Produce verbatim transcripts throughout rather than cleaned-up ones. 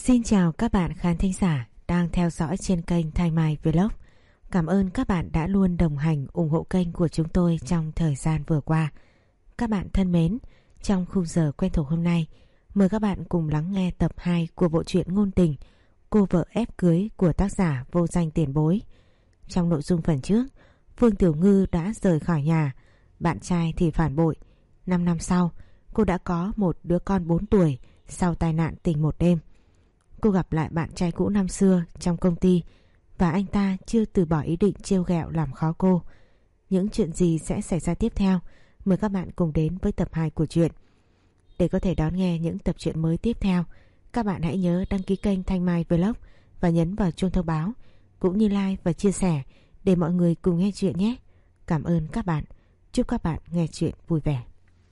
Xin chào các bạn khán thính giả đang theo dõi trên kênh Thanh Mai Vlog. Cảm ơn các bạn đã luôn đồng hành ủng hộ kênh của chúng tôi trong thời gian vừa qua. Các bạn thân mến, trong khung giờ quen thuộc hôm nay, mời các bạn cùng lắng nghe tập hai của bộ truyện ngôn tình Cô vợ ép cưới của tác giả Vô Danh Tiền Bối. Trong nội dung phần trước, Phương Tiểu Ngư đã rời khỏi nhà, bạn trai thì phản bội. Năm năm sau, cô đã có một đứa con bốn tuổi sau tai nạn tình một đêm. Cô gặp lại bạn trai cũ năm xưa trong công ty và anh ta chưa từ bỏ ý định trêu ghẹo làm khó cô. Những chuyện gì sẽ xảy ra tiếp theo? Mời các bạn cùng đến với tập hai của truyện. Để có thể đón nghe những tập truyện mới tiếp theo, các bạn hãy nhớ đăng ký kênh Thanh Mai Vlog và nhấn vào chuông thông báo, cũng như like và chia sẻ để mọi người cùng nghe chuyện nhé. Cảm ơn các bạn. Chúc các bạn nghe chuyện vui vẻ.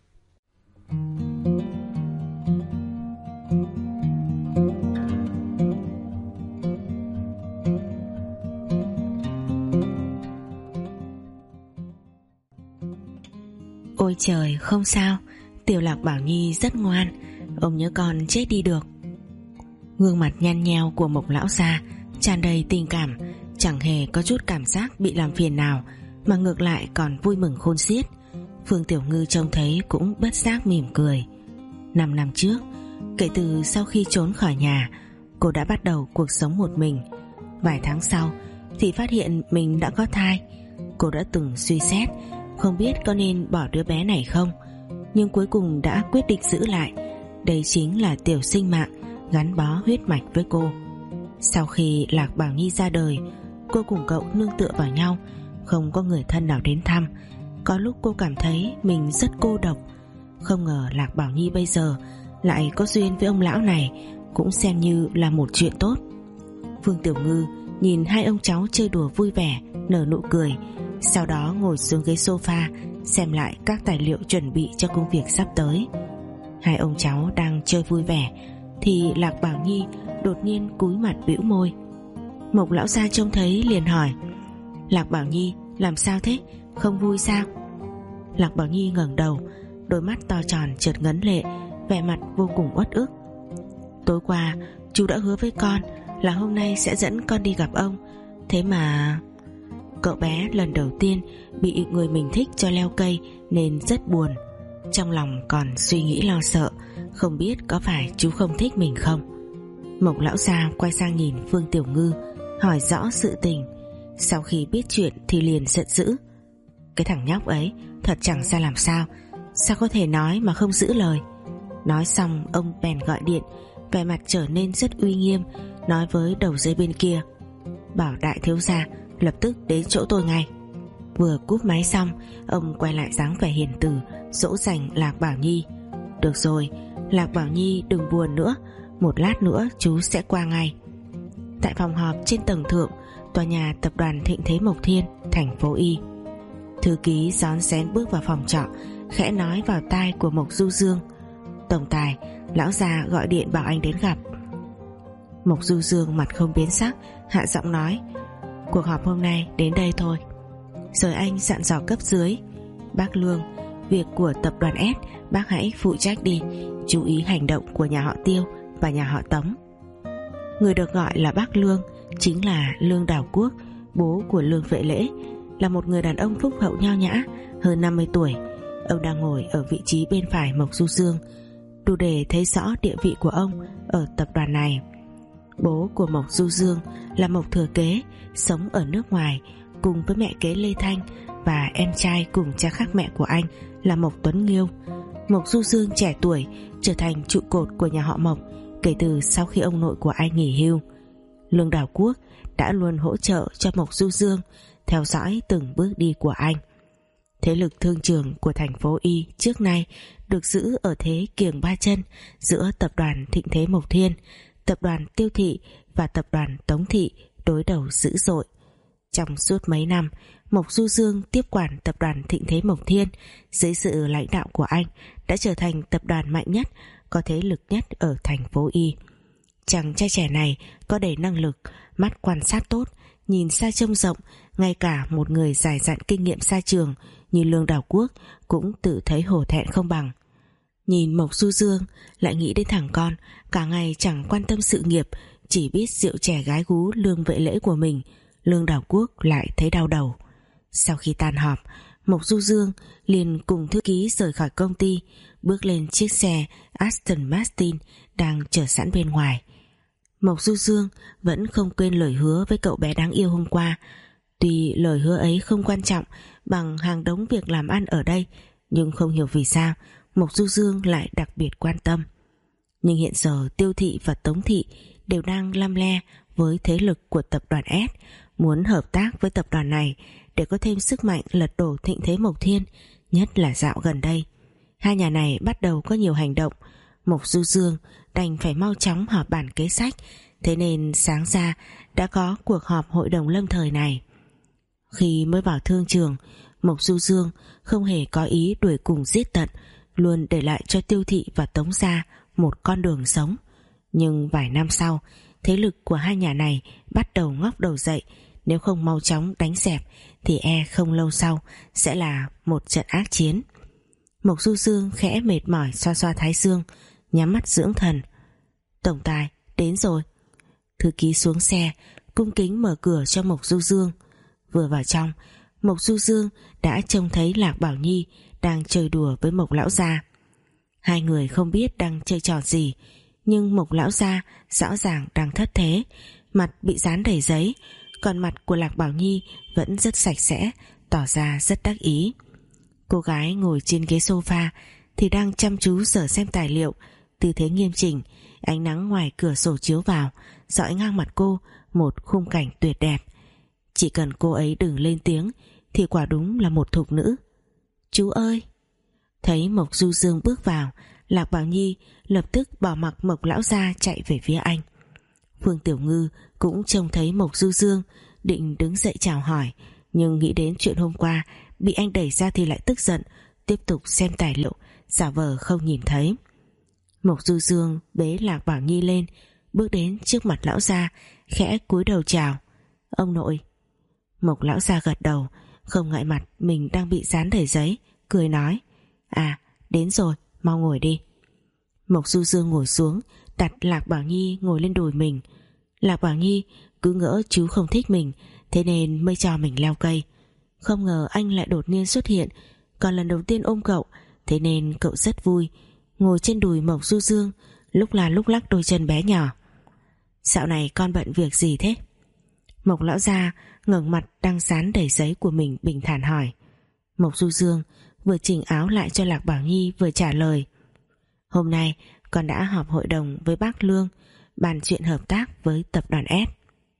Ôi trời, không sao, Tiểu Lạc Bảo Nhi rất ngoan, ông nhớ con chết đi được. Gương mặt nhăn nheo của Mộc lão gia tràn đầy tình cảm, chẳng hề có chút cảm giác bị làm phiền nào, mà ngược lại còn vui mừng khôn xiết. Phương Tiểu Ngư trông thấy cũng bất giác mỉm cười. Năm năm trước, kể từ sau khi trốn khỏi nhà, cô đã bắt đầu cuộc sống một mình. Vài tháng sau thì phát hiện mình đã có thai. Cô đã từng suy xét không biết có nên bỏ đứa bé này không, nhưng cuối cùng đã quyết định giữ lại. Đây chính là tiểu sinh mạng gắn bó huyết mạch với cô. Sau khi Lạc Bảo Nhi ra đời, cô cùng cậu nương tựa vào nhau, không có người thân nào đến thăm. Có lúc cô cảm thấy mình rất cô độc. Không ngờ Lạc Bảo Nhi bây giờ lại có duyên với ông lão này, cũng xem như là một chuyện tốt. Phương Tiểu Ngư nhìn hai ông cháu chơi đùa vui vẻ, nở nụ cười, sau đó ngồi xuống ghế sofa xem lại các tài liệu chuẩn bị cho công việc sắp tới. Hai ông cháu đang chơi vui vẻ thì Lạc Bảo Nhi đột nhiên cúi mặt bĩu môi. Mộc lão gia trông thấy liền hỏi: Lạc Bảo Nhi, làm sao thế, không vui sao? Lạc Bảo Nhi ngẩng đầu, đôi mắt to tròn chợt ngấn lệ, vẻ mặt vô cùng uất ức. Tối qua chú đã hứa với con là hôm nay sẽ dẫn con đi gặp ông, thế mà... Cậu bé lần đầu tiên bị người mình thích cho leo cây nên rất buồn. Trong lòng còn suy nghĩ lo sợ, không biết có phải chú không thích mình không. Mộc lão gia quay sang nhìn Phương Tiểu Ngư, hỏi rõ sự tình. Sau khi biết chuyện thì liền giận dữ: Cái thằng nhóc ấy thật chẳng ra làm sao, sao có thể nói mà không giữ lời. Nói xong ông bèn gọi điện, vẻ mặt trở nên rất uy nghiêm, nói với đầu dây bên kia: Bảo đại thiếu gia lập tức đến chỗ tôi ngay. Vừa cúp máy xong, ông quay lại dáng vẻ hiền từ, dỗ dành Lạc Bảo Nhi: Được rồi, Lạc Bảo Nhi đừng buồn nữa, một lát nữa chú sẽ qua ngay. Tại phòng họp trên tầng thượng tòa nhà tập đoàn Thịnh Thế Mộc Thiên, thành phố Y, thư ký rón rén bước vào phòng trọ, khẽ nói vào tai của Mộc Du Dương: Tổng tài, lão già gọi điện bảo anh đến gặp. Mộc Du Dương mặt không biến sắc, hạ giọng nói: Cuộc họp hôm nay đến đây thôi. Rồi anh dặn dò cấp dưới: Bác Lương, việc của tập đoàn S bác hãy phụ trách đi, chú ý hành động của nhà họ Tiêu và nhà họ Tống. Người được gọi là bác Lương chính là Lương Đào Quốc, bố của Lương Vệ Lễ, là một người đàn ông phúc hậu nho nhã, hơn năm mươi tuổi. Ông đang ngồi ở vị trí bên phải Mộc Du Dương, đủ để thấy rõ địa vị của ông ở tập đoàn này. Bố của Mộc Du Dương là Mộc Thừa Kế, sống ở nước ngoài cùng với mẹ kế Lê Thanh, và em trai cùng cha khác mẹ của anh là Mộc Tuấn Nghiêu. Mộc Du Dương trẻ tuổi trở thành trụ cột của nhà họ Mộc kể từ sau khi ông nội của anh nghỉ hưu. Lương Đào Quốc đã luôn hỗ trợ cho Mộc Du Dương, theo dõi từng bước đi của anh. Thế lực thương trường của thành phố Y trước nay được giữ ở thế kiềng ba chân giữa tập đoàn Thịnh Thế Mộc Thiên, tập đoàn Tiêu Thị và tập đoàn Tống Thị đối đầu dữ dội. Trong suốt mấy năm, Mộc Du Dương tiếp quản tập đoàn Thịnh Thế Mộc Thiên dưới sự lãnh đạo của anh đã trở thành tập đoàn mạnh nhất, có thế lực nhất ở thành phố Y. Chàng trai trẻ này có đầy năng lực, mắt quan sát tốt, nhìn xa trông rộng, ngay cả một người dài dặn kinh nghiệm xa trường như Lương Đào Quốc cũng tự thấy hổ thẹn không bằng. Nhìn Mộc Du Dương lại nghĩ đến thằng con cả ngày chẳng quan tâm sự nghiệp, chỉ biết rượu chè gái gú Lương Vệ Lễ của mình. Lương Đào Quốc lại thấy đau đầu. Sau khi tan họp, Mộc Du Dương liền cùng thư ký rời khỏi công ty, bước lên chiếc xe Aston Martin đang chờ sẵn bên ngoài. Mộc Du Dương vẫn không quên lời hứa với cậu bé đáng yêu hôm qua. Tuy lời hứa ấy không quan trọng bằng hàng đống việc làm ăn ở đây, nhưng không hiểu vì sao Mộc Du Dương lại đặc biệt quan tâm. Nhưng hiện giờ Tiêu Thị và Tống Thị đều đang lăm le với thế lực của tập đoàn S, muốn hợp tác với tập đoàn này để có thêm sức mạnh lật đổ thịnh thế Mộc Thiên. Nhất là dạo gần đây hai nhà này bắt đầu có nhiều hành động. Mộc Du Dương đành phải mau chóng họp bản kế sách, thế nên sáng ra đã có cuộc họp hội đồng lâm thời này. Khi mới vào thương trường, Mộc Du Dương không hề có ý đuổi cùng giết tận, luôn để lại cho Tiêu Thị và Tống gia một con đường sống. Nhưng vài năm sau, thế lực của hai nhà này bắt đầu ngóc đầu dậy, nếu không mau chóng đánh dẹp thì e không lâu sau sẽ là một trận ác chiến. Mộc Du Dương khẽ mệt mỏi xoa xoa thái dương, nhắm mắt dưỡng thần. Tổng tài đến rồi. Thư ký xuống xe cung kính mở cửa cho Mộc Du Dương. Vừa vào trong, Mộc Du Dương đã trông thấy Lạc Bảo Nhi đang chơi đùa với Mộc lão gia. Hai người không biết đang chơi trò gì, nhưng Mộc lão gia rõ ràng đang thất thế, mặt bị dán đầy giấy, còn mặt của Lạc Bảo Nhi vẫn rất sạch sẽ, tỏ ra rất đắc ý. Cô gái ngồi trên ghế sofa thì đang chăm chú dở xem tài liệu, tư thế nghiêm chỉnh. Ánh nắng ngoài cửa sổ chiếu vào, dọi ngang mặt cô một khung cảnh tuyệt đẹp. Chỉ cần cô ấy đừng lên tiếng thì quả đúng là một thục nữ. Chú ơi! Thấy Mộc Du Dương bước vào, Lạc Bảo Nhi lập tức bỏ mặc Mộc lão gia chạy về phía anh. Phương Tiểu Ngư cũng trông thấy Mộc Du Dương, định đứng dậy chào hỏi, nhưng nghĩ đến chuyện hôm qua bị anh đẩy ra thì lại tức giận, tiếp tục xem tài liệu, giả vờ không nhìn thấy. Mộc Du Dương bế Lạc Bảo Nhi lên, bước đến trước mặt lão gia, khẽ cúi đầu chào. Ông nội. Mộc lão gia gật đầu, không ngại mặt mình đang bị dán đầy giấy, cười nói: À, đến rồi, mau ngồi đi. Mộc Du Dương ngồi xuống, đặt Lạc Bảo Nhi ngồi lên đùi mình. Lạc Bảo Nhi cứ ngỡ chú không thích mình, thế nên mới cho mình leo cây. Không ngờ anh lại đột nhiên xuất hiện, còn lần đầu tiên ôm cậu, thế nên cậu rất vui, ngồi trên đùi Mộc Du Dương, lúc là lúc lắc đôi chân bé nhỏ. Dạo này con bận việc gì thế? Mộc lão gia ngẩng mặt đang dán đầy giấy của mình bình thản hỏi. Mộc Du Dương vừa chỉnh áo lại cho Lạc Bảo Nhi vừa trả lời: Hôm nay con đã họp hội đồng với bác Lương, bàn chuyện hợp tác với tập đoàn S.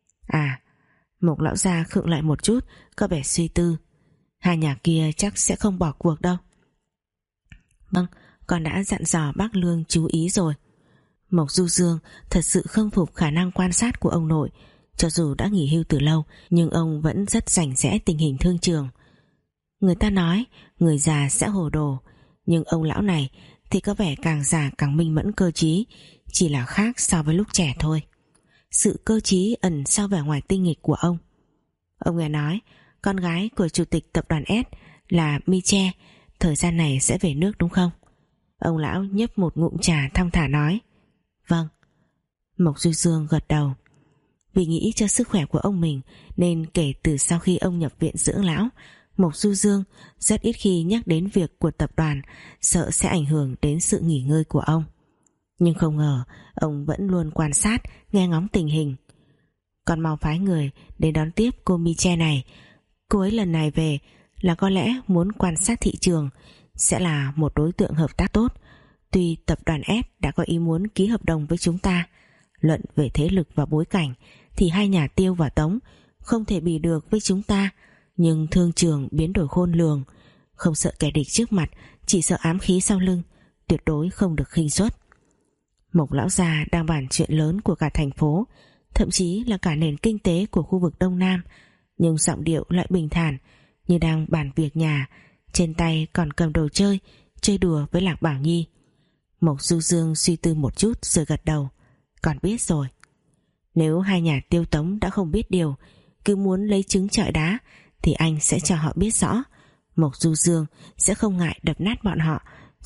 À. Mộc lão gia khựng lại một chút, có vẻ suy tư. Hai nhà kia chắc sẽ không bỏ cuộc đâu. Vâng, con đã dặn dò bác Lương chú ý rồi. Mộc Du Dương thật sự không phục khả năng quan sát của ông nội. Cho dù đã nghỉ hưu từ lâu, nhưng ông vẫn rất rành rẽ tình hình thương trường. Người ta nói người già sẽ hồ đồ, nhưng ông lão này thì có vẻ càng già càng minh mẫn cơ trí, chỉ là khác so với lúc trẻ thôi. Sự cơ trí ẩn sau vẻ ngoài tinh nghịch của ông. Ông nghe nói con gái của chủ tịch tập đoàn S là Miche thời gian này sẽ về nước đúng không? Ông lão nhấp một ngụm trà thong thả nói. Vâng. Mộc Du Dương gật đầu. Vì nghĩ cho sức khỏe của ông mình nên kể từ sau khi ông nhập viện dưỡng lão, Mộc Du Dương rất ít khi nhắc đến việc của tập đoàn, sợ sẽ ảnh hưởng đến sự nghỉ ngơi của ông. Nhưng không ngờ ông vẫn luôn quan sát, nghe ngóng tình hình. Còn mau phái người đến đón tiếp cô Miche này. Cô ấy lần này về là có lẽ muốn quan sát thị trường, sẽ là một đối tượng hợp tác tốt. Tuy tập đoàn S đã có ý muốn ký hợp đồng với chúng ta, luận về thế lực và bối cảnh thì hai nhà Tiêu và Tống không thể bì được với chúng ta, nhưng thương trường biến đổi khôn lường, không sợ kẻ địch trước mặt, chỉ sợ ám khí sau lưng, tuyệt đối không được khinh suất. Mộc lão gia đang bàn chuyện lớn của cả thành phố, thậm chí là cả nền kinh tế của khu vực Đông Nam, nhưng giọng điệu lại bình thản, như đang bàn việc nhà, trên tay còn cầm đồ chơi, chơi đùa với Lạc Bảo Nhi. Mộc Du Dương suy tư một chút rồi gật đầu. Con biết rồi. Nếu hai nhà Tiêu Tống đã không biết điều, cứ muốn lấy trứng trọi đá, thì anh sẽ cho họ biết rõ. Mộc Du Dương sẽ không ngại đập nát bọn họ,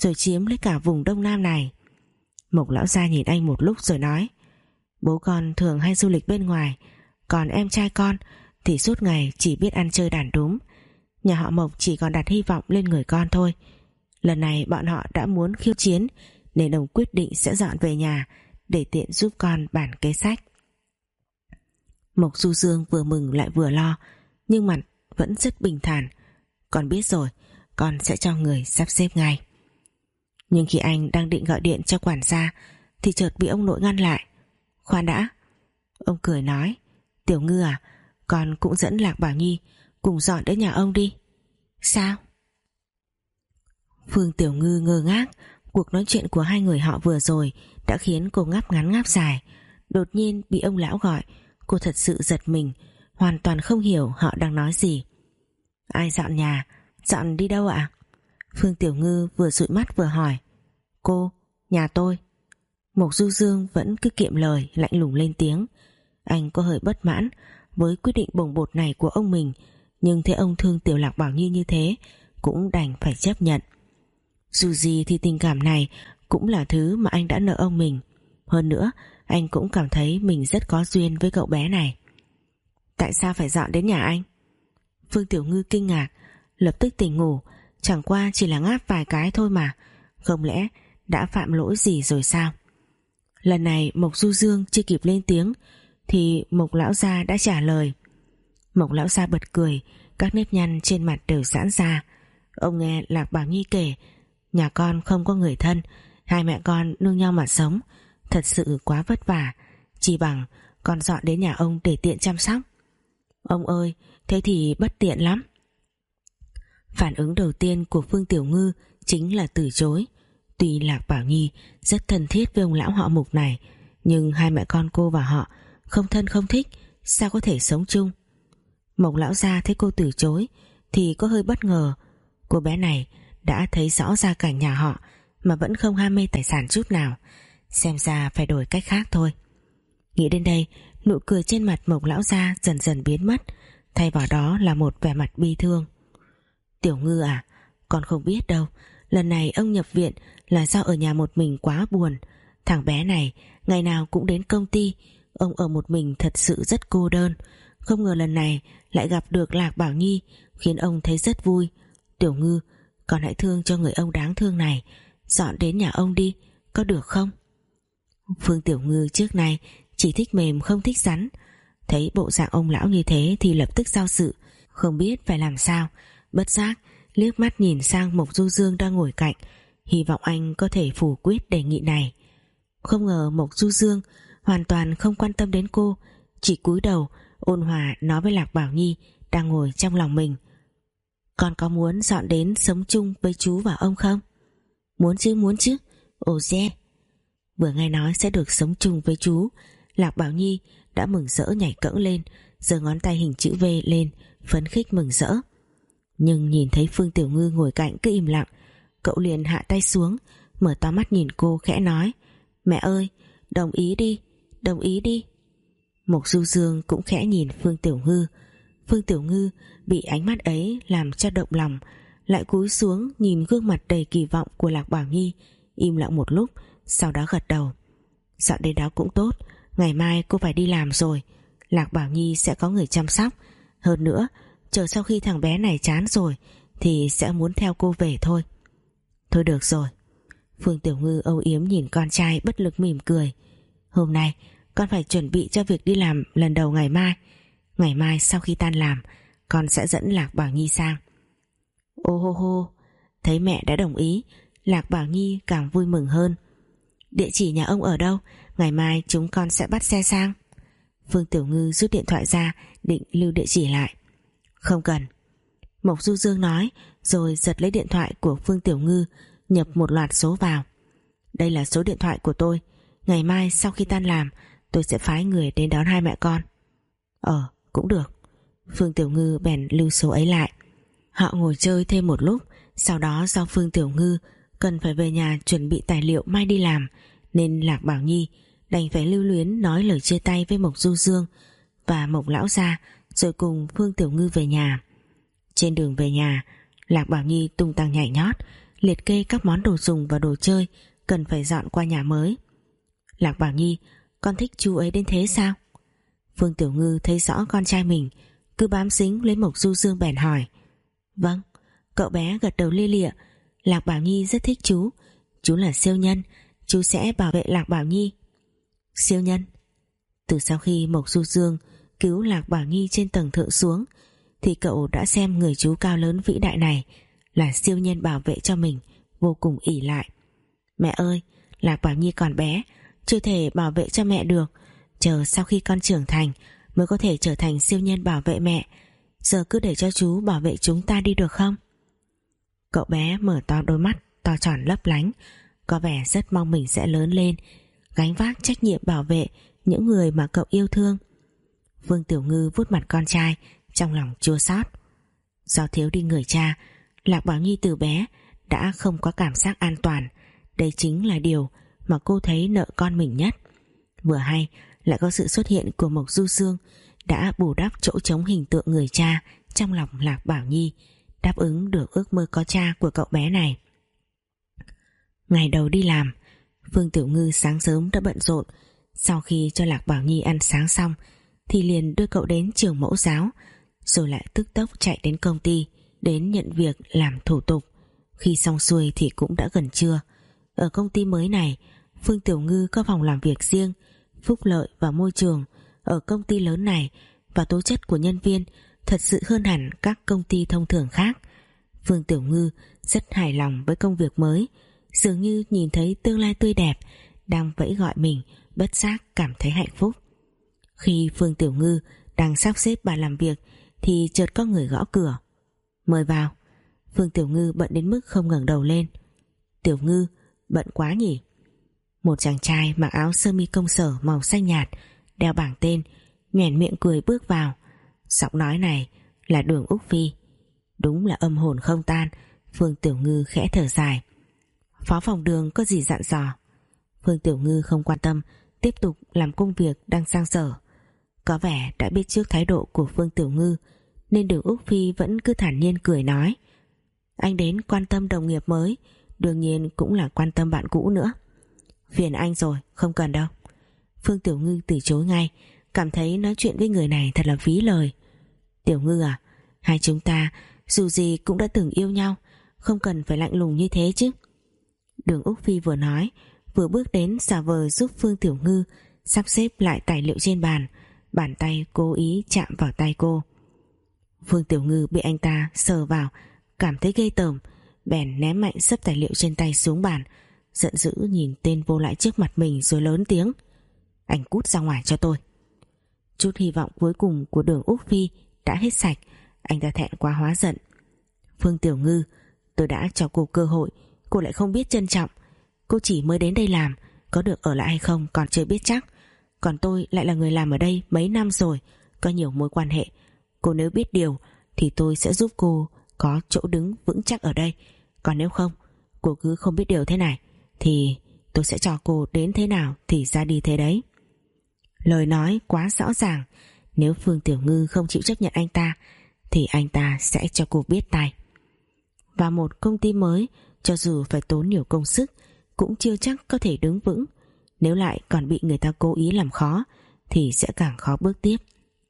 rồi chiếm lấy cả vùng Đông Nam này. Mộc lão gia nhìn anh một lúc rồi nói: Bố con thường hay du lịch bên ngoài, còn em trai con thì suốt ngày chỉ biết ăn chơi đàn đúm. Nhà họ Mộc chỉ còn đặt hy vọng lên người con thôi. Lần này bọn họ đã muốn khiêu chiến, nên ông quyết định sẽ dọn về nhà để tiện giúp con bản kế sách. Mộc Du Dương vừa mừng lại vừa lo, nhưng mặt vẫn rất bình thản. Con biết rồi, con sẽ cho người sắp xếp ngay. Nhưng khi anh đang định gọi điện cho quản gia thì chợt bị ông nội ngăn lại. Khoan đã. Ông cười nói: Tiểu Ngư à, con cũng dẫn Lạc Bảo Nhi cùng dọn đến nhà ông đi. Sao? Phương Tiểu Ngư ngơ ngác. Cuộc nói chuyện của hai người họ vừa rồi đã khiến cô ngáp ngắn ngáp dài. Đột nhiên bị ông lão gọi, cô thật sự giật mình, hoàn toàn không hiểu họ đang nói gì. Ai dọn nhà? Dọn đi đâu ạ? Phương Tiểu Ngư vừa dụi mắt vừa hỏi. Cô, nhà tôi. Mộc Du Dương vẫn cứ kiệm lời, lạnh lùng lên tiếng. Anh có hơi bất mãn với quyết định bồng bột này của ông mình, nhưng thấy ông thương Tiểu Lạc Bảo Nhi như thế cũng đành phải chấp nhận. Dù gì thì tình cảm này cũng là thứ mà anh đã nợ ông mình. Hơn nữa anh cũng cảm thấy mình rất có duyên với cậu bé này. Tại sao phải dọn đến nhà anh? Phương Tiểu Ngư kinh ngạc, lập tức tỉnh ngủ. Chẳng qua chỉ là ngáp vài cái thôi mà, không lẽ đã phạm lỗi gì rồi sao? Lần này Mộc Du Dương chưa kịp lên tiếng thì Mộc lão gia đã trả lời. Mộc lão gia bật cười, các nếp nhăn trên mặt đều giãn ra. Ông nghe Lạc Bảo Nhi kể nhà con không có người thân, hai mẹ con nương nhau mà sống, thật sự quá vất vả, chỉ bằng con dọn đến nhà ông để tiện chăm sóc. Ông ơi, thế thì bất tiện lắm. Phản ứng đầu tiên của Phương Tiểu Ngư chính là từ chối. Tuy Lạc Bảo Nhi rất thân thiết với ông lão họ Mục này, nhưng hai mẹ con cô và họ không thân không thích, sao có thể sống chung? Mộc lão gia thấy cô từ chối thì có hơi bất ngờ. Cô bé này đã thấy rõ gia cảnh nhà họ mà vẫn không ham mê tài sản chút nào, xem ra phải đổi cách khác thôi. Nghĩ đến đây, nụ cười trên mặt Mộc lão gia dần dần biến mất, thay vào đó là một vẻ mặt bi thương. Tiểu Ngư à, con không biết đâu, lần này ông nhập viện là do ở nhà một mình quá buồn. Thằng bé này ngày nào cũng đến công ty, ông ở một mình thật sự rất cô đơn. Không ngờ lần này lại gặp được Lạc Bảo Nhi, khiến ông thấy rất vui. Tiểu Ngư, con hãy thương cho người ông đáng thương này, dọn đến nhà ông đi, có được không? Phương Tiểu Ngư trước nay chỉ thích mềm không thích rắn, thấy bộ dạng ông lão như thế thì lập tức do dự, không biết phải làm sao. Bất giác liếc mắt nhìn sang Mộc Du Dương đang ngồi cạnh, hy vọng anh có thể phủ quyết đề nghị này. Không ngờ Mộc Du Dương hoàn toàn không quan tâm đến cô, chỉ cúi đầu ôn hòa nói với Lạc Bảo Nhi đang ngồi trong lòng mình. Con có muốn dọn đến sống chung với chú và ông không? Muốn chứ, muốn chứ. Ồ dê. Vừa nghe nói sẽ được sống chung với chú, Lạc Bảo Nhi đã mừng rỡ nhảy cẫng lên, giơ ngón tay hình chữ V lên, phấn khích mừng rỡ. Nhưng nhìn thấy Phương Tiểu Ngư ngồi cạnh cứ im lặng, cậu liền hạ tay xuống, mở to mắt nhìn cô khẽ nói: Mẹ ơi, đồng ý đi, đồng ý đi. Mộc Du Dương cũng khẽ nhìn Phương Tiểu Ngư. Phương Tiểu Ngư bị ánh mắt ấy làm cho động lòng, lại cúi xuống nhìn gương mặt đầy kỳ vọng của Lạc Bảo Nhi, im lặng một lúc, sau đó gật đầu. Dọn đến đó cũng tốt, ngày mai cô phải đi làm rồi, Lạc Bảo Nhi sẽ có người chăm sóc. Hơn nữa, chờ sau khi thằng bé này chán rồi thì sẽ muốn theo cô về thôi. Thôi được rồi. Phương Tiểu Ngư âu yếm nhìn con trai bất lực mỉm cười. Hôm nay con phải chuẩn bị cho việc đi làm lần đầu ngày mai. Ngày mai sau khi tan làm, con sẽ dẫn Lạc Bảo Nhi sang. Ô hô hô. Thấy mẹ đã đồng ý, Lạc Bảo Nhi càng vui mừng hơn. Địa chỉ nhà ông ở đâu? Ngày mai chúng con sẽ bắt xe sang. Phương Tiểu Ngư rút điện thoại ra định lưu địa chỉ lại. Không cần. Mộc Du Dương nói, rồi giật lấy điện thoại của Phương Tiểu Ngư, nhập một loạt số vào. Đây là số điện thoại của tôi, ngày mai sau khi tan làm tôi sẽ phái người đến đón hai mẹ con. Ờ, cũng được. Phương Tiểu Ngư bèn lưu số ấy lại. Họ ngồi chơi thêm một lúc, sau đó do Phương Tiểu Ngư cần phải về nhà chuẩn bị tài liệu mai đi làm, nên Lạc Bảo Nhi đành phải lưu luyến nói lời chia tay với Mộc Du Dương và Mộc lão gia, rồi cùng Phương Tiểu Ngư về nhà. Trên đường về nhà, Lạc Bảo Nhi tung tăng nhảy nhót, liệt kê các món đồ dùng và đồ chơi cần phải dọn qua nhà mới. Lạc Bảo Nhi, con thích chú ấy đến thế sao? Phương Tiểu Ngư thấy rõ con trai mình cứ bám dính lấy Mộc Du Dương bèn hỏi. Vâng. Cậu bé gật đầu lia lịa. Lạc Bảo Nhi rất thích chú. Chú là siêu nhân, chú sẽ bảo vệ Lạc Bảo Nhi. Siêu nhân? Từ sau khi Mộc Du Dương cứu Lạc Bảo Nhi trên tầng thượng xuống thì cậu đã xem người chú cao lớn vĩ đại này là siêu nhân bảo vệ cho mình, vô cùng ỷ lại. Mẹ ơi, Lạc Bảo Nhi còn bé, chưa thể bảo vệ cho mẹ được. Chờ sau khi con trưởng thành mới có thể trở thành siêu nhân bảo vệ mẹ. Giờ cứ để cho chú bảo vệ chúng ta đi được không? Cậu bé mở to đôi mắt to tròn lấp lánh, có vẻ rất mong mình sẽ lớn lên, gánh vác trách nhiệm bảo vệ những người mà cậu yêu thương. Vương Tiểu Ngư vuốt mặt con trai, trong lòng chua xót. Do thiếu đi người cha, Lạc Bảo Nhi từ bé đã không có cảm giác an toàn. Đây chính là điều mà cô thấy nợ con mình nhất. Vừa hay lại có sự xuất hiện của Mộc Du Dương đã bù đắp chỗ trống hình tượng người cha trong lòng Lạc Bảo Nhi, đáp ứng được ước mơ có cha của cậu bé này. Ngày đầu đi làm, Phương Tiểu Ngư sáng sớm đã bận rộn. Sau khi cho Lạc Bảo Nhi ăn sáng xong thì liền đưa cậu đến trường mẫu giáo, rồi lại tức tốc chạy đến công ty đến nhận việc làm thủ tục. Khi xong xuôi thì cũng đã gần trưa. Ở công ty mới này, Phương Tiểu Ngư có phòng làm việc riêng, phúc lợi và môi trường ở công ty lớn này và tố chất của nhân viên thật sự hơn hẳn các công ty thông thường khác. Phương Tiểu Ngư rất hài lòng với công việc mới, dường như nhìn thấy tương lai tươi đẹp đang vẫy gọi mình, bất giác cảm thấy hạnh phúc. Khi Phương Tiểu Ngư đang sắp xếp bàn làm việc thì chợt có người gõ cửa. Mời vào. Phương Tiểu Ngư bận đến mức không ngẩng đầu lên. Tiểu Ngư, bận quá nhỉ? Một chàng trai mặc áo sơ mi công sở màu xanh nhạt, đeo bảng tên, nhoẻn miệng cười bước vào. Giọng nói này là Đường Úc Phi. Đúng là âm hồn không tan. Phương Tiểu Ngư khẽ thở dài. Phó phòng Đường có gì dặn dò? Phương Tiểu Ngư không quan tâm, tiếp tục làm công việc đang dang dở. Có vẻ đã biết trước thái độ của Phương Tiểu Ngư nên Đường Úc Phi vẫn cứ thản nhiên cười nói. Anh đến quan tâm đồng nghiệp mới, đương nhiên cũng là quan tâm bạn cũ nữa. Phiền anh rồi, không cần đâu. Phương Tiểu Ngư từ chối ngay, cảm thấy nói chuyện với người này thật là phí lời. Tiểu Ngư à, hai chúng ta dù gì cũng đã từng yêu nhau, không cần phải lạnh lùng như thế chứ. Đường Úc Phi vừa nói vừa bước đến giả vờ giúp Phương Tiểu Ngư sắp xếp lại tài liệu trên bàn, bàn tay cố ý chạm vào tay cô. Phương Tiểu Ngư bị anh ta sờ vào, cảm thấy ghê tởm, bèn ném mạnh sấp tài liệu trên tay xuống bàn, giận dữ nhìn tên vô lại trước mặt mình rồi lớn tiếng. Anh cút ra ngoài cho tôi. Chút hy vọng cuối cùng của Đường Úc Phi đã hết sạch, anh ta thẹn quá hóa giận. Phương Tiểu Ngư, tôi đã cho cô cơ hội, cô lại không biết trân trọng. Cô chỉ mới đến đây làm, có được ở lại hay không còn chưa biết chắc. Còn tôi lại là người làm ở đây mấy năm rồi, có nhiều mối quan hệ. Cô nếu biết điều thì tôi sẽ giúp cô có chỗ đứng vững chắc ở đây. Còn nếu không, cô cứ không biết điều thế này thì tôi sẽ cho cô đến thế nào thì ra đi thế đấy. Lời nói quá rõ ràng. Nếu Phương Tiểu Ngư không chịu chấp nhận anh ta thì anh ta sẽ cho cô biết tay. Và một công ty mới, cho dù phải tốn nhiều công sức, cũng chưa chắc có thể đứng vững. Nếu lại còn bị người ta cố ý làm khó thì sẽ càng khó bước tiếp.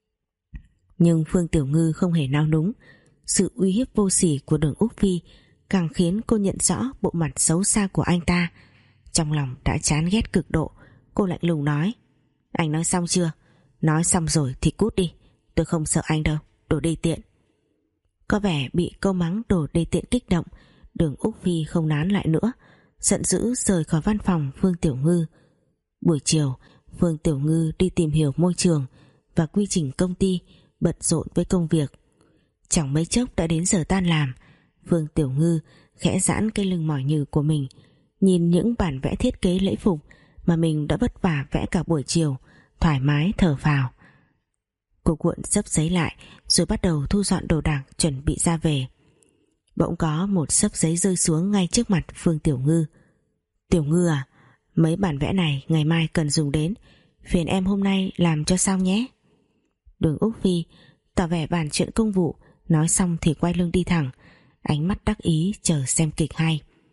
Nhưng Phương Tiểu Ngư không hề nao núng. Sự uy hiếp vô sỉ của Đường Úc Phi càng khiến cô nhận rõ bộ mặt xấu xa của anh ta. Trong lòng đã chán ghét cực độ, cô lạnh lùng nói. Anh nói xong chưa? Nói xong rồi thì cút đi. Tôi không sợ anh đâu, đồ đê tiện. Có vẻ bị câu mắng đồ đê tiện kích động, Đường Úc Phi không nán lại nữa, giận dữ rời khỏi văn phòng Phương Tiểu Ngư. Buổi chiều, Phương Tiểu Ngư đi tìm hiểu môi trường và quy trình công ty, bận rộn với công việc. Chẳng mấy chốc đã đến giờ tan làm. Phương Tiểu Ngư khẽ giãn cái lưng mỏi nhừ của mình, nhìn những bản vẽ thiết kế lễ phục mà mình đã vất vả vẽ cả buổi chiều, thoải mái thở phào. Cô cuộn xấp giấy lại rồi bắt đầu thu dọn đồ đạc chuẩn bị ra về. Bỗng có một xấp giấy rơi xuống ngay trước mặt Phương Tiểu Ngư. Tiểu Ngư à, mấy bản vẽ này ngày mai cần dùng đến, phiền em hôm nay làm cho xong nhé. Đường Úc Phi tỏ vẻ bàn chuyện công vụ, nói xong thì quay lưng đi thẳng, ánh mắt đắc ý chờ xem kịch hay.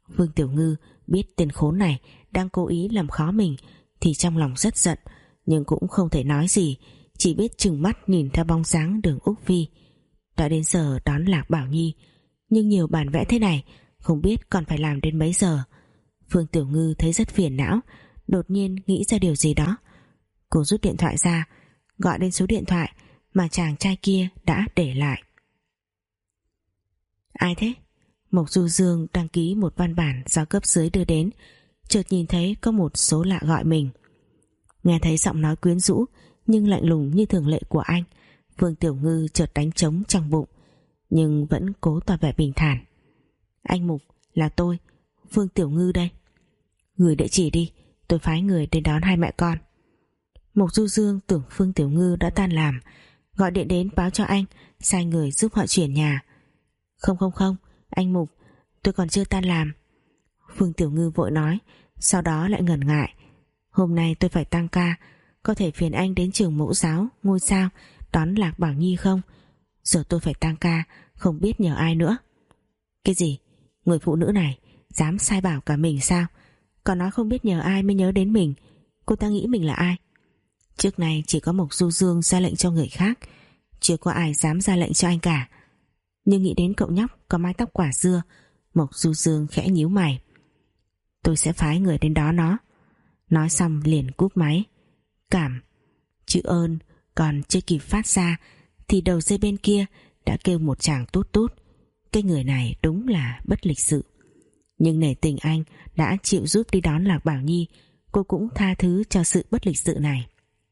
Vương Tiểu Ngư biết tên khốn này đang cố ý làm khó mình thì trong lòng rất giận, nhưng cũng không thể nói gì, chỉ biết trừng mắt nhìn theo bóng dáng Đường Úc Phi. Đã đến giờ đón Lạc Bảo Nhi, nhưng nhiều bản vẽ thế này không biết còn phải làm đến mấy giờ. Phương Tiểu Ngư thấy rất phiền não, đột nhiên nghĩ ra điều gì đó. Cô rút điện thoại ra, gọi đến số điện thoại mà chàng trai kia đã để lại. Ai thế? Mộc Du Dương đăng ký một văn bản do cấp dưới đưa đến, chợt nhìn thấy có một số lạ gọi mình. Nghe thấy giọng nói quyến rũ nhưng lạnh lùng như thường lệ của anh, Phương Tiểu Ngư chợt đánh trống trong bụng, nhưng vẫn cố tỏ vẻ bình thản. Anh Mục, là tôi, Phương Tiểu Ngư đây. Gửi địa chỉ đi, tôi phái người đến đón hai mẹ con. Mộc Du Dương tưởng Phương Tiểu Ngư đã tan làm, gọi điện đến báo cho anh, sai người giúp họ chuyển nhà. Không không không, anh Mục, tôi còn chưa tan làm. Phương Tiểu Ngư vội nói, sau đó lại ngần ngại. Hôm nay tôi phải tăng ca, có thể phiền anh đến trường mẫu giáo ngôi sao đón Lạc Bảo Nhi không? Giờ tôi phải tăng ca, không biết nhờ ai nữa. Cái gì? Người phụ nữ này dám sai bảo cả mình sao? Còn nói không biết nhờ ai mới nhớ đến mình. Cô ta nghĩ mình là ai? Trước này chỉ có Mộc Du Dương ra lệnh cho người khác, chưa có ai dám ra lệnh cho anh cả. Nhưng nghĩ đến cậu nhóc có mái tóc quả dưa, Mộc Du Dương khẽ nhíu mày. Tôi sẽ phái người đến đó nó. Nói xong liền cúp máy. Cảm, chữ ơn còn chưa kịp phát ra thì đầu dây bên kia đã kêu một tràng tút tút. Cái người này đúng là bất lịch sự. Nhưng nể tình anh đã chịu giúp đi đón Lạc Bảo Nhi, cô cũng tha thứ cho sự bất lịch sự này.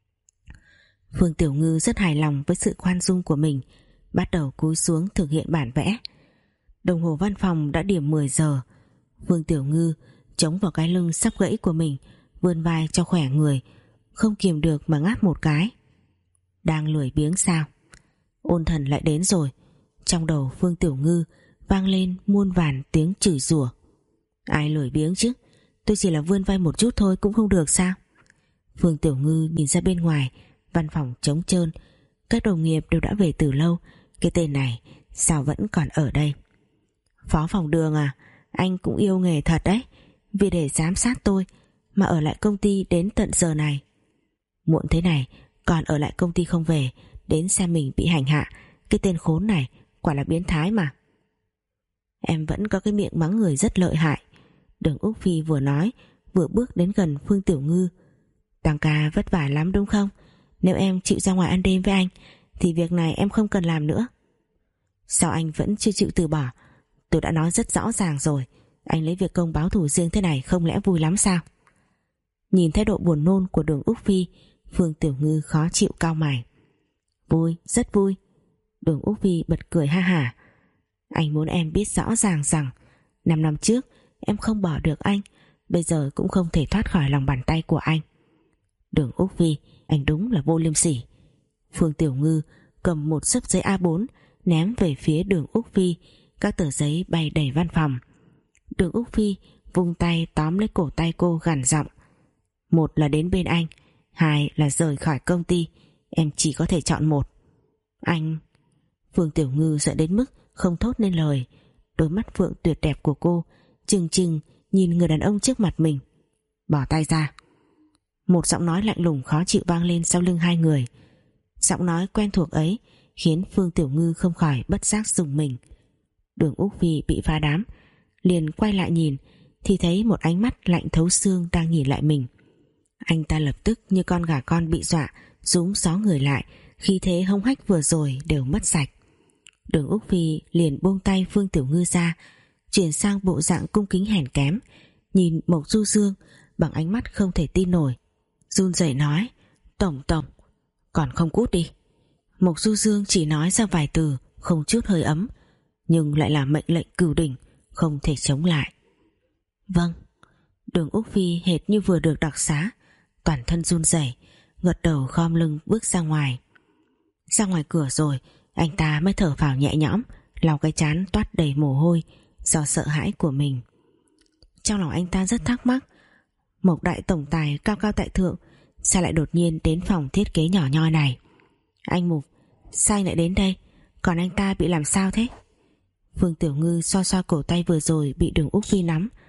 Phương Tiểu Ngư rất hài lòng với sự khoan dung của mình, bắt đầu cúi xuống thực hiện bản vẽ. Đồng hồ văn phòng đã điểm mười giờ. Phương Tiểu Ngư chống vào cái lưng sắp gãy của mình, vươn vai cho khỏe người, không kiềm được mà ngáp một cái. Đang lười biếng sao? Ôn thần lại đến rồi. Trong đầu Phương Tiểu Ngư vang lên muôn vàn tiếng chửi rủa. Ai lười biếng chứ? Tôi chỉ là vươn vai một chút thôi cũng không được sao? Phương Tiểu Ngư nhìn ra bên ngoài, văn phòng trống trơn, các đồng nghiệp đều đã về từ lâu. Cái tên này sao vẫn còn ở đây? Phó phòng Đường à, anh cũng yêu nghề thật đấy, vì để giám sát tôi mà ở lại công ty đến tận giờ này. Muộn thế này còn ở lại công ty không về, đến xem mình bị hành hạ. Cái tên khốn này quả là biến thái mà. Em vẫn có cái miệng mắng người rất lợi hại. Đường Úc Phi vừa nói vừa bước đến gần Phương Tiểu Ngư. Tăng ca vất vả lắm đúng không? Nếu em chịu ra ngoài ăn đêm với anh thì việc này em không cần làm nữa. Sao anh vẫn chưa chịu từ bỏ? Tôi đã nói rất rõ ràng rồi, anh lấy việc công báo thù riêng thế này không lẽ vui lắm sao? Nhìn thái độ buồn nôn của Đường Úc Phi, Phương Tiểu Ngư khó chịu cau mày. Vui, rất vui. Đường Úc Phi bật cười ha hả. Anh muốn em biết rõ ràng rằng năm năm trước em không bỏ được anh, bây giờ cũng không thể thoát khỏi lòng bàn tay của anh. Đường Úc Phi, anh đúng là vô liêm sỉ. Phương Tiểu Ngư cầm một xấp giấy A bốn ném về phía Đường Úc Phi, các tờ giấy bay đầy văn phòng. Đường Úc Phi vung tay tóm lấy cổ tay cô gằn giọng. Một là đến bên anh, hai là rời khỏi công ty, em chỉ có thể chọn một. Anh... Phương Tiểu Ngư giận đến mức không thốt nên lời. Đôi mắt phượng tuyệt đẹp của cô trừng trừng nhìn người đàn ông trước mặt mình. Bỏ tay ra. Một giọng nói lạnh lùng khó chịu vang lên sau lưng hai người. Giọng nói quen thuộc ấy khiến Phương Tiểu Ngư không khỏi bất giác rùng mình. Đường Úc Phi bị phá đám, liền quay lại nhìn thì thấy một ánh mắt lạnh thấu xương đang nhìn lại mình. Anh ta lập tức như con gà con bị dọa, rúm xó người lại, khí thế hông hách vừa rồi đều mất sạch. Đường Úc Phi liền buông tay Phương Tiểu Ngư ra, chuyển sang bộ dạng cung kính hèn kém, nhìn Mộc Du Dương bằng ánh mắt không thể tin nổi, run rẩy nói: Tổng tổng, còn không cút đi. Mộc Du Dương chỉ nói ra vài từ không chút hơi ấm, nhưng lại là mệnh lệnh cửu đỉnh, không thể chống lại. Vâng. Đường Úc Phi hệt như vừa được đặc xá, toàn thân run rẩy, gật đầu khom lưng bước ra ngoài. Ra ngoài cửa rồi, anh ta mới thở phào nhẹ nhõm, lau cái trán toát đầy mồ hôi do sợ hãi của mình. Trong lòng anh ta rất thắc mắc, Mộc đại tổng tài cao cao tại thượng sao lại đột nhiên đến phòng thiết kế nhỏ nhoi này? Anh Mục, sao anh lại đến đây? Còn anh ta bị làm sao thế? Phương Tiểu Ngư xoa xoa cổ tay vừa rồi bị Đường Úc Phi nắm,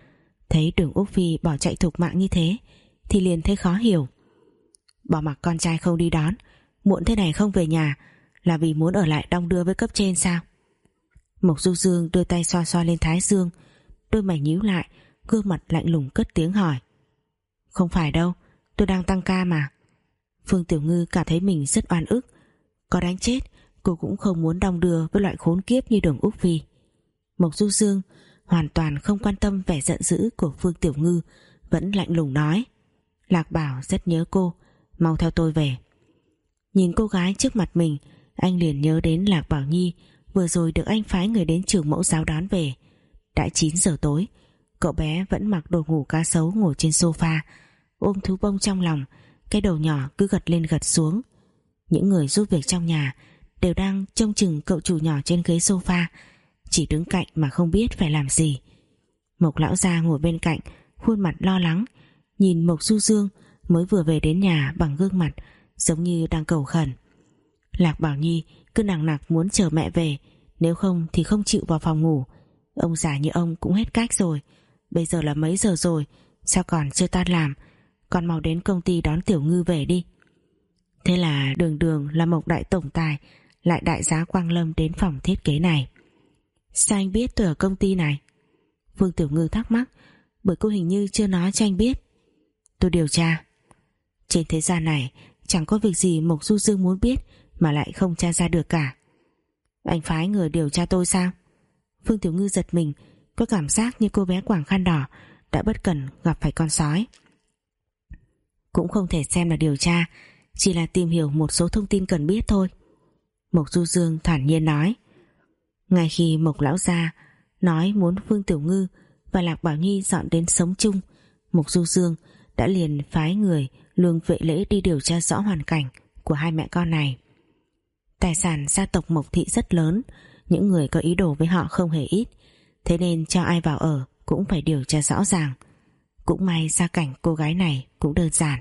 Thấy Đường Úc Phi bỏ chạy thục mạng như thế thì liền thấy khó hiểu. Bỏ mặc con trai không đi đón, muộn thế này không về nhà là vì muốn ở lại đong đưa với cấp trên sao? Mộc Du Dương đưa tay xoa xoa lên thái dương, đôi mày nhíu lại, gương mặt lạnh lùng cất tiếng hỏi. Không phải đâu, tôi đang tăng ca mà. Phương Tiểu Ngư cảm thấy mình rất oan ức. Có đánh chết cô cũng không muốn đong đưa với loại khốn kiếp như Đường Úc Phi. Mộc Du Dương hoàn toàn không quan tâm vẻ giận dữ của Phương Tiểu Ngư, vẫn lạnh lùng nói. Lạc Bảo rất nhớ cô, mau theo tôi về. Nhìn cô gái trước mặt mình, anh liền nhớ đến Lạc Bảo Nhi vừa rồi được anh phái người đến trường mẫu giáo đón về. Đã chín giờ tối, cậu bé vẫn mặc đồ ngủ cá sấu ngồi trên sofa, ôm thú bông trong lòng, cái đầu nhỏ cứ gật lên gật xuống. Những người giúp việc trong nhà đều đang trông chừng cậu chủ nhỏ trên ghế sofa, chỉ đứng cạnh mà không biết phải làm gì. Mộc lão gia ngồi bên cạnh, khuôn mặt lo lắng, nhìn Mộc Du Dương mới vừa về đến nhà bằng gương mặt giống như đang cầu khẩn. Lạc Bảo Nhi cứ nằng nặc muốn chờ mẹ về, nếu không thì không chịu vào phòng ngủ. Ông già như ông cũng hết cách rồi. Bây giờ là mấy giờ rồi, sao còn chưa tan làm? Con mau đến công ty đón Tiểu Ngư về đi. Thế là đường đường là Mộc đại tổng tài lại đại giá Quang Lâm đến phòng thiết kế này. Sao anh biết tôi ở công ty này? Phương Tiểu Ngư thắc mắc, bởi cô hình như chưa nói cho anh biết. Tôi điều tra. Trên thế gian này chẳng có việc gì Mộc Du Dương muốn biết mà lại không tra ra được cả. Anh phái người điều tra tôi sao? Phương Tiểu Ngư giật mình, có cảm giác như cô bé quàng khăn đỏ đã bất cẩn gặp phải con sói. Cũng không thể xem là điều tra, chỉ là tìm hiểu một số thông tin cần biết thôi. Mộc Du Dương thản nhiên nói. Ngay khi Mộc lão gia nói muốn Phương Tiểu Ngư và Lạc Bảo Nhi dọn đến sống chung, Mộc Du Dương đã liền phái người Lương Vệ Lễ đi điều tra rõ hoàn cảnh của hai mẹ con này. Tài sản gia tộc Mộc thị rất lớn, những người có ý đồ với họ không hề ít, thế nên cho ai vào ở cũng phải điều tra rõ ràng. Cũng may gia cảnh cô gái này cũng đơn giản.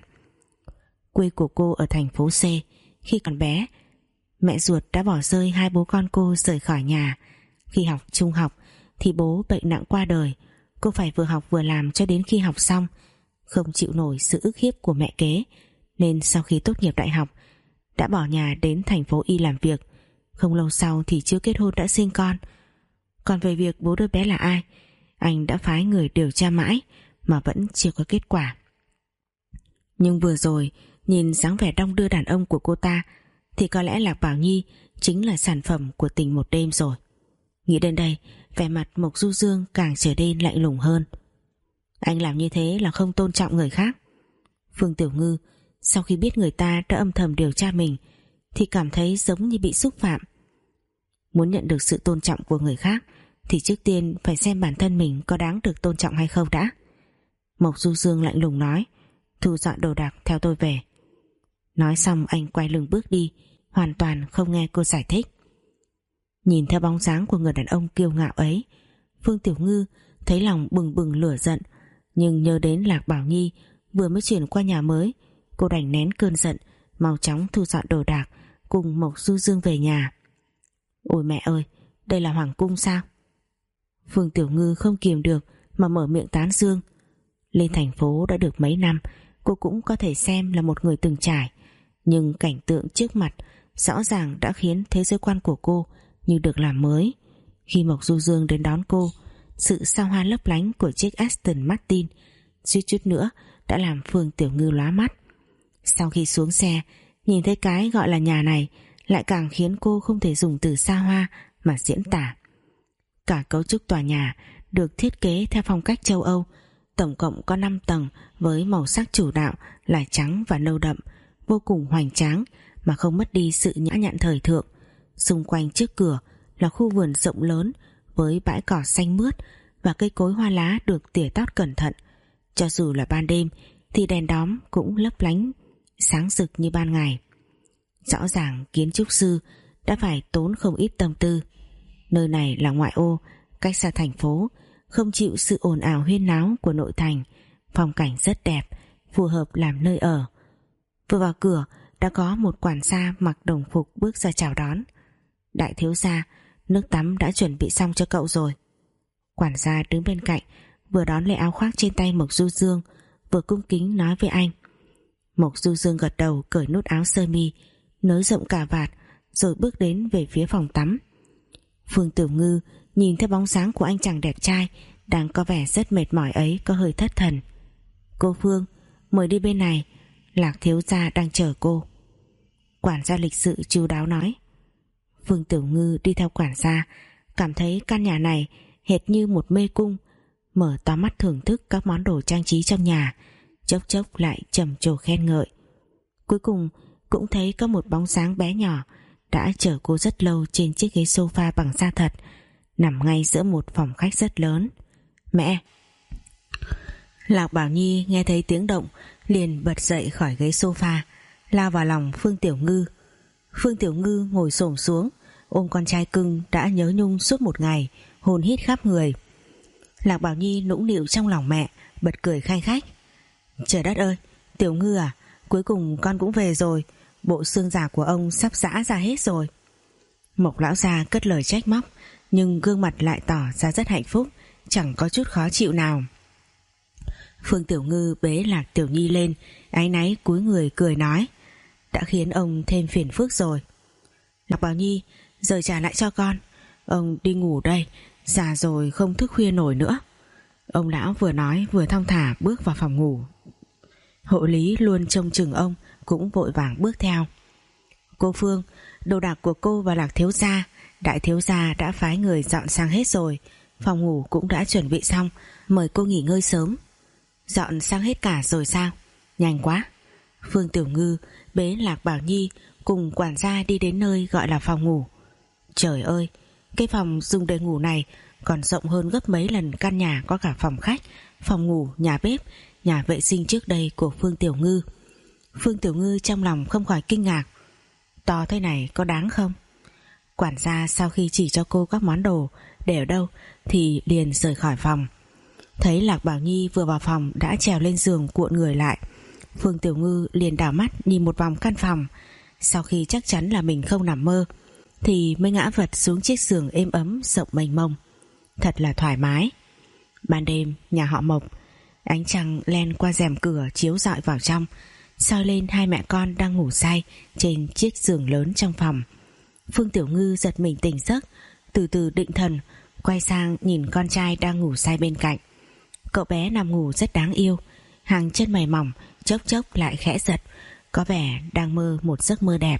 Quê của cô ở thành phố C. Khi còn bé, mẹ ruột đã bỏ rơi hai bố con cô rời khỏi nhà. Khi học trung học thì bố bệnh nặng qua đời. Cô phải vừa học vừa làm cho đến khi học xong. Không chịu nổi sự ức hiếp của mẹ kế, nên sau khi tốt nghiệp đại học đã bỏ nhà đến thành phố Y làm việc. Không lâu sau thì chưa kết hôn đã sinh con. Còn về việc bố đứa bé là ai, anh đã phái người điều tra mãi mà vẫn chưa có kết quả. Nhưng vừa rồi nhìn dáng vẻ đong đưa đàn ông của cô ta thì có lẽ Lạc Bảo Nhi chính là sản phẩm của tình một đêm rồi. Nghĩ đến đây, vẻ mặt Mộc Du Dương càng trở nên lạnh lùng hơn. Anh làm như thế là không tôn trọng người khác. Phương Tiểu Ngư sau khi biết người ta đã âm thầm điều tra mình thì cảm thấy giống như bị xúc phạm. Muốn nhận được sự tôn trọng của người khác thì trước tiên phải xem bản thân mình có đáng được tôn trọng hay không đã. Mộc Du Dương lạnh lùng nói. Thu dọn đồ đạc theo tôi về. Nói xong anh quay lưng bước đi, hoàn toàn không nghe cô giải thích. Nhìn theo bóng dáng của người đàn ông kiêu ngạo ấy, Phương Tiểu Ngư thấy lòng bừng bừng lửa giận, nhưng nhớ đến Lạc Bảo Nhi vừa mới chuyển qua nhà mới, cô đành nén cơn giận, mau chóng thu dọn đồ đạc cùng Mộc Du Dương về nhà. Ôi mẹ ơi, đây là hoàng cung sao? Phương Tiểu Ngư không kiềm được mà mở miệng tán dương. Lên thành phố đã được mấy năm, cô cũng có thể xem là một người từng trải, nhưng cảnh tượng trước mặt rõ ràng đã khiến thế giới quan của cô như được làm mới. Khi Mộc Du Dương đến đón cô, sự sao hoa lấp lánh của chiếc Aston Martin suýt chút nữa đã làm Phương Tiểu Ngư lóa mắt. Sau khi xuống xe, nhìn thấy cái gọi là nhà này lại càng khiến cô không thể dùng từ xa hoa mà diễn tả. Cả cấu trúc tòa nhà được thiết kế theo phong cách châu Âu, tổng cộng có năm tầng với màu sắc chủ đạo là trắng và nâu đậm, vô cùng hoành tráng mà không mất đi sự nhã nhặn thời thượng. Xung quanh trước cửa là khu vườn rộng lớn với bãi cỏ xanh mướt và cây cối hoa lá được tỉa tót cẩn thận. Cho dù là ban đêm thì đèn đóm cũng lấp lánh sáng rực như ban ngày. Rõ ràng kiến trúc sư đã phải tốn không ít tâm tư. Nơi này là ngoại ô, cách xa thành phố, không chịu sự ồn ào huyên náo của nội thành, phong cảnh rất đẹp, phù hợp làm nơi ở. Vừa vào cửa đã có một quản gia mặc đồng phục bước ra chào đón. Đại thiếu gia, nước tắm đã chuẩn bị xong cho cậu rồi. Quản gia đứng bên cạnh vừa đón lấy áo khoác trên tay Mộc Du Dương, vừa cung kính nói với anh. Mộc Du Dương gật đầu, cởi nút áo sơ mi, nới rộng cà vạt, rồi bước đến về phía phòng tắm. Phương Tiểu Ngư nhìn thấy bóng dáng của anh chàng đẹp trai đang có vẻ rất mệt mỏi ấy, có hơi thất thần. Cô Phương, mời đi bên này, Lạc thiếu gia đang chờ cô. Quản gia lịch sự chu đáo nói. Phương Tiểu Ngư đi theo quản gia, cảm thấy căn nhà này hệt như một mê cung, mở to mắt thưởng thức các món đồ trang trí trong nhà, chốc chốc lại trầm trồ khen ngợi. Cuối cùng cũng thấy có một bóng dáng bé nhỏ đã chờ cô rất lâu trên chiếc ghế sofa bằng da thật, nằm ngay giữa một phòng khách rất lớn. Mẹ! Lạc Bảo Nhi nghe thấy tiếng động liền bật dậy khỏi ghế sofa, lao vào lòng Phương Tiểu Ngư. Phương Tiểu Ngư ngồi xổm xuống, ôm con trai cưng đã nhớ nhung suốt một ngày, hôn hít khắp người. Lạc Bảo Nhi nũng nịu trong lòng mẹ, bật cười khanh khách. Trời đất ơi, Tiểu Ngư à, cuối cùng con cũng về rồi, bộ xương giả của ông sắp giã ra hết rồi. Mộc lão gia cất lời trách móc, nhưng gương mặt lại tỏ ra rất hạnh phúc, chẳng có chút khó chịu nào. Phương Tiểu Ngư bế Lạc Tiểu Nhi lên, áy náy cúi người cười nói. Đã khiến ông thêm phiền phức rồi. Lạc Bảo Nhi, giờ trả lại cho con, ông đi ngủ đây, già rồi không thức khuya nổi nữa. Ông lão vừa nói vừa thong thả bước vào phòng ngủ. Hộ lý luôn trông chừng ông cũng vội vàng bước theo. Cô Phương, đồ đạc của cô và Lạc thiếu gia, đại thiếu gia đã phái người dọn sang hết rồi, phòng ngủ cũng đã chuẩn bị xong, mời cô nghỉ ngơi sớm. Dọn sang hết cả rồi sao? Nhanh quá. Phương Tiểu Ngư bế Lạc Bảo Nhi cùng quản gia đi đến nơi gọi là phòng ngủ. Trời ơi, cái phòng dùng để ngủ này còn rộng hơn gấp mấy lần căn nhà có cả phòng khách, phòng ngủ, nhà bếp, nhà vệ sinh trước đây của Phương Tiểu Ngư. Phương Tiểu Ngư trong lòng không khỏi kinh ngạc. To thế này có đáng không? Quản gia sau khi chỉ cho cô các món đồ để ở đâu thì liền rời khỏi phòng. Thấy Lạc Bảo Nhi vừa vào phòng đã trèo lên giường cuộn người lại, Phương Tiểu Ngư liền đảo mắt nhìn một vòng căn phòng. Sau khi chắc chắn là mình không nằm mơ thì mới ngã vật xuống chiếc giường êm ấm rộng mênh mông. Thật là thoải mái. Ban đêm nhà họ Mộc, ánh trăng len qua rèm cửa chiếu rọi vào trong, soi lên hai mẹ con đang ngủ say trên chiếc giường lớn trong phòng. Phương Tiểu Ngư giật mình tỉnh giấc, từ từ định thần, quay sang nhìn con trai đang ngủ say bên cạnh. Cậu bé nằm ngủ rất đáng yêu, hàng chân mày mỏng chốc chốc lại khẽ giật, có vẻ đang mơ một giấc mơ đẹp.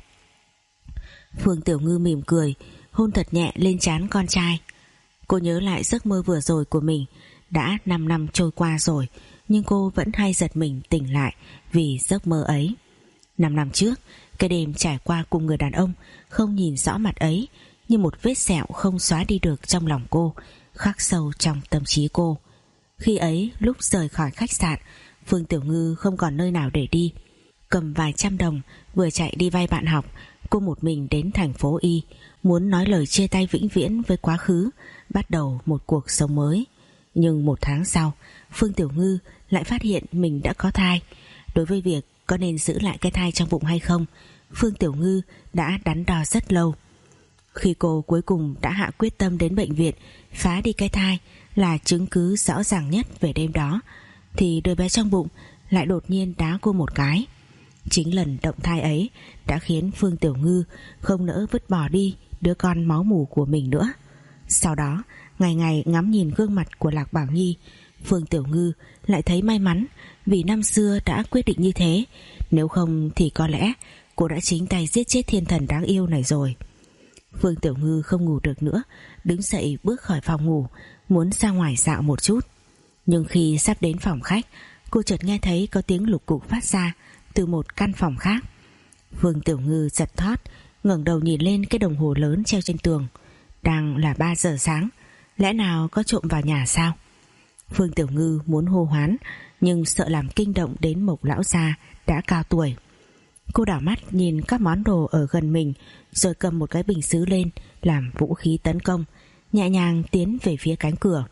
Phương Tiểu Ngư mỉm cười, hôn thật nhẹ lên trán con trai. Cô nhớ lại giấc mơ vừa rồi của mình. Đã năm năm trôi qua rồi, nhưng cô vẫn hay giật mình tỉnh lại vì giấc mơ ấy. Năm năm trước, cái đêm trải qua cùng người đàn ông không nhìn rõ mặt ấy như một vết sẹo không xóa đi được trong lòng cô, khắc sâu trong tâm trí cô. Khi ấy, lúc rời khỏi khách sạn, Phương Tiểu Ngư không còn nơi nào để đi. Cầm vài trăm đồng vừa chạy đi vay bạn học, cô một mình đến thành phố Y, muốn nói lời chia tay vĩnh viễn với quá khứ, bắt đầu một cuộc sống mới. Nhưng một tháng sau, Phương Tiểu Ngư lại phát hiện mình đã có thai. Đối với việc có nên giữ lại cái thai trong bụng hay không, Phương Tiểu Ngư đã đắn đo rất lâu. Khi cô cuối cùng đã hạ quyết tâm đến bệnh viện phá đi cái thai là chứng cứ rõ ràng nhất về đêm đó, thì đứa bé trong bụng lại đột nhiên đá cô một cái. Chính lần động thai ấy đã khiến Phương Tiểu Ngư không nỡ vứt bỏ đi đứa con máu mủ của mình nữa. Sau đó, ngày ngày ngắm nhìn gương mặt của Lạc Bảo Nhi, Phương Tiểu Ngư lại thấy may mắn vì năm xưa đã quyết định như thế. Nếu không thì có lẽ cô đã chính tay giết chết thiên thần đáng yêu này rồi. Phương Tiểu Ngư không ngủ được nữa, đứng dậy bước khỏi phòng ngủ, muốn ra ngoài dạo một chút. Nhưng khi sắp đến phòng khách, cô chợt nghe thấy có tiếng lục cục phát ra từ một căn phòng khác. Phương Tiểu Ngư giật thót, ngẩng đầu nhìn lên cái đồng hồ lớn treo trên tường. Đang là ba giờ sáng, lẽ nào có trộm vào nhà sao? Phương Tiểu Ngư muốn hô hoán, nhưng sợ làm kinh động đến Mộc lão gia đã cao tuổi. Cô đảo mắt nhìn các món đồ ở gần mình, rồi cầm một cái bình sứ lên làm vũ khí tấn công, nhẹ nhàng tiến về phía cánh cửa.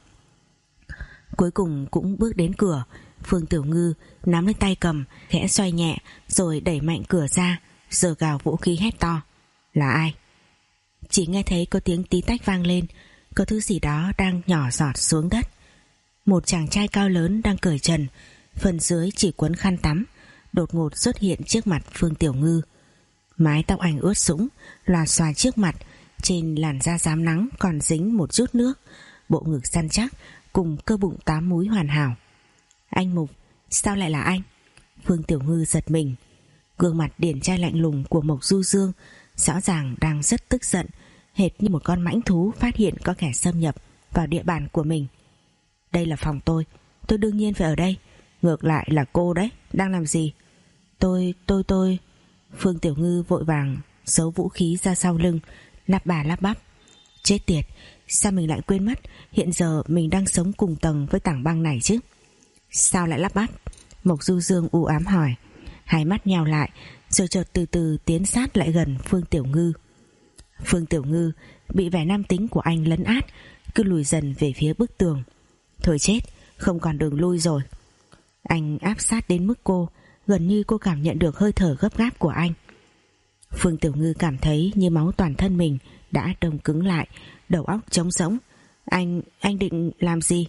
Cuối cùng cũng bước đến cửa. Phương Tiểu Ngư nắm lên tay cầm, khẽ xoay nhẹ rồi đẩy mạnh cửa ra, giơ gào vũ khí hét to. Là ai? Chỉ nghe thấy có tiếng tí tách vang lên, có thứ gì đó đang nhỏ giọt xuống đất. Một chàng trai cao lớn đang cởi trần, phần dưới chỉ quấn khăn tắm, đột ngột xuất hiện trước mặt Phương Tiểu Ngư. Mái tóc anh ướt sũng, lòa xòa trước mặt, trên làn da rám nắng còn dính một chút nước, bộ ngực săn chắc cùng cơ bụng tám múi hoàn hảo. Anh Mục, sao lại là anh? Phương Tiểu Ngư giật mình. Gương mặt điển trai lạnh lùng của Mộc Du Dương rõ ràng đang rất tức giận, hệt như một con mãnh thú phát hiện có kẻ xâm nhập vào địa bàn của mình. Đây là phòng tôi, tôi đương nhiên phải ở đây. Ngược lại là cô đấy, đang làm gì? Tôi, tôi, tôi... Phương Tiểu Ngư vội vàng giấu vũ khí ra sau lưng, lắp bà lắp bắp. Chết tiệt, sao mình lại quên mất hiện giờ mình đang sống cùng tầng với tảng băng này chứ? Sao lại lắp bắp? Mộc Du Dương u ám hỏi, hai mắt nheo lại, rồi chợt từ từ tiến sát lại gần Phương Tiểu Ngư. Phương Tiểu Ngư bị vẻ nam tính của anh lấn át, cứ lùi dần về phía bức tường. Thôi chết, không còn đường lui rồi. Anh áp sát đến mức cô, gần như cô cảm nhận được hơi thở gấp gáp của anh. Phương Tiểu Ngư cảm thấy như máu toàn thân mình đã đông cứng lại, đầu óc trống rỗng. Anh, anh định làm gì?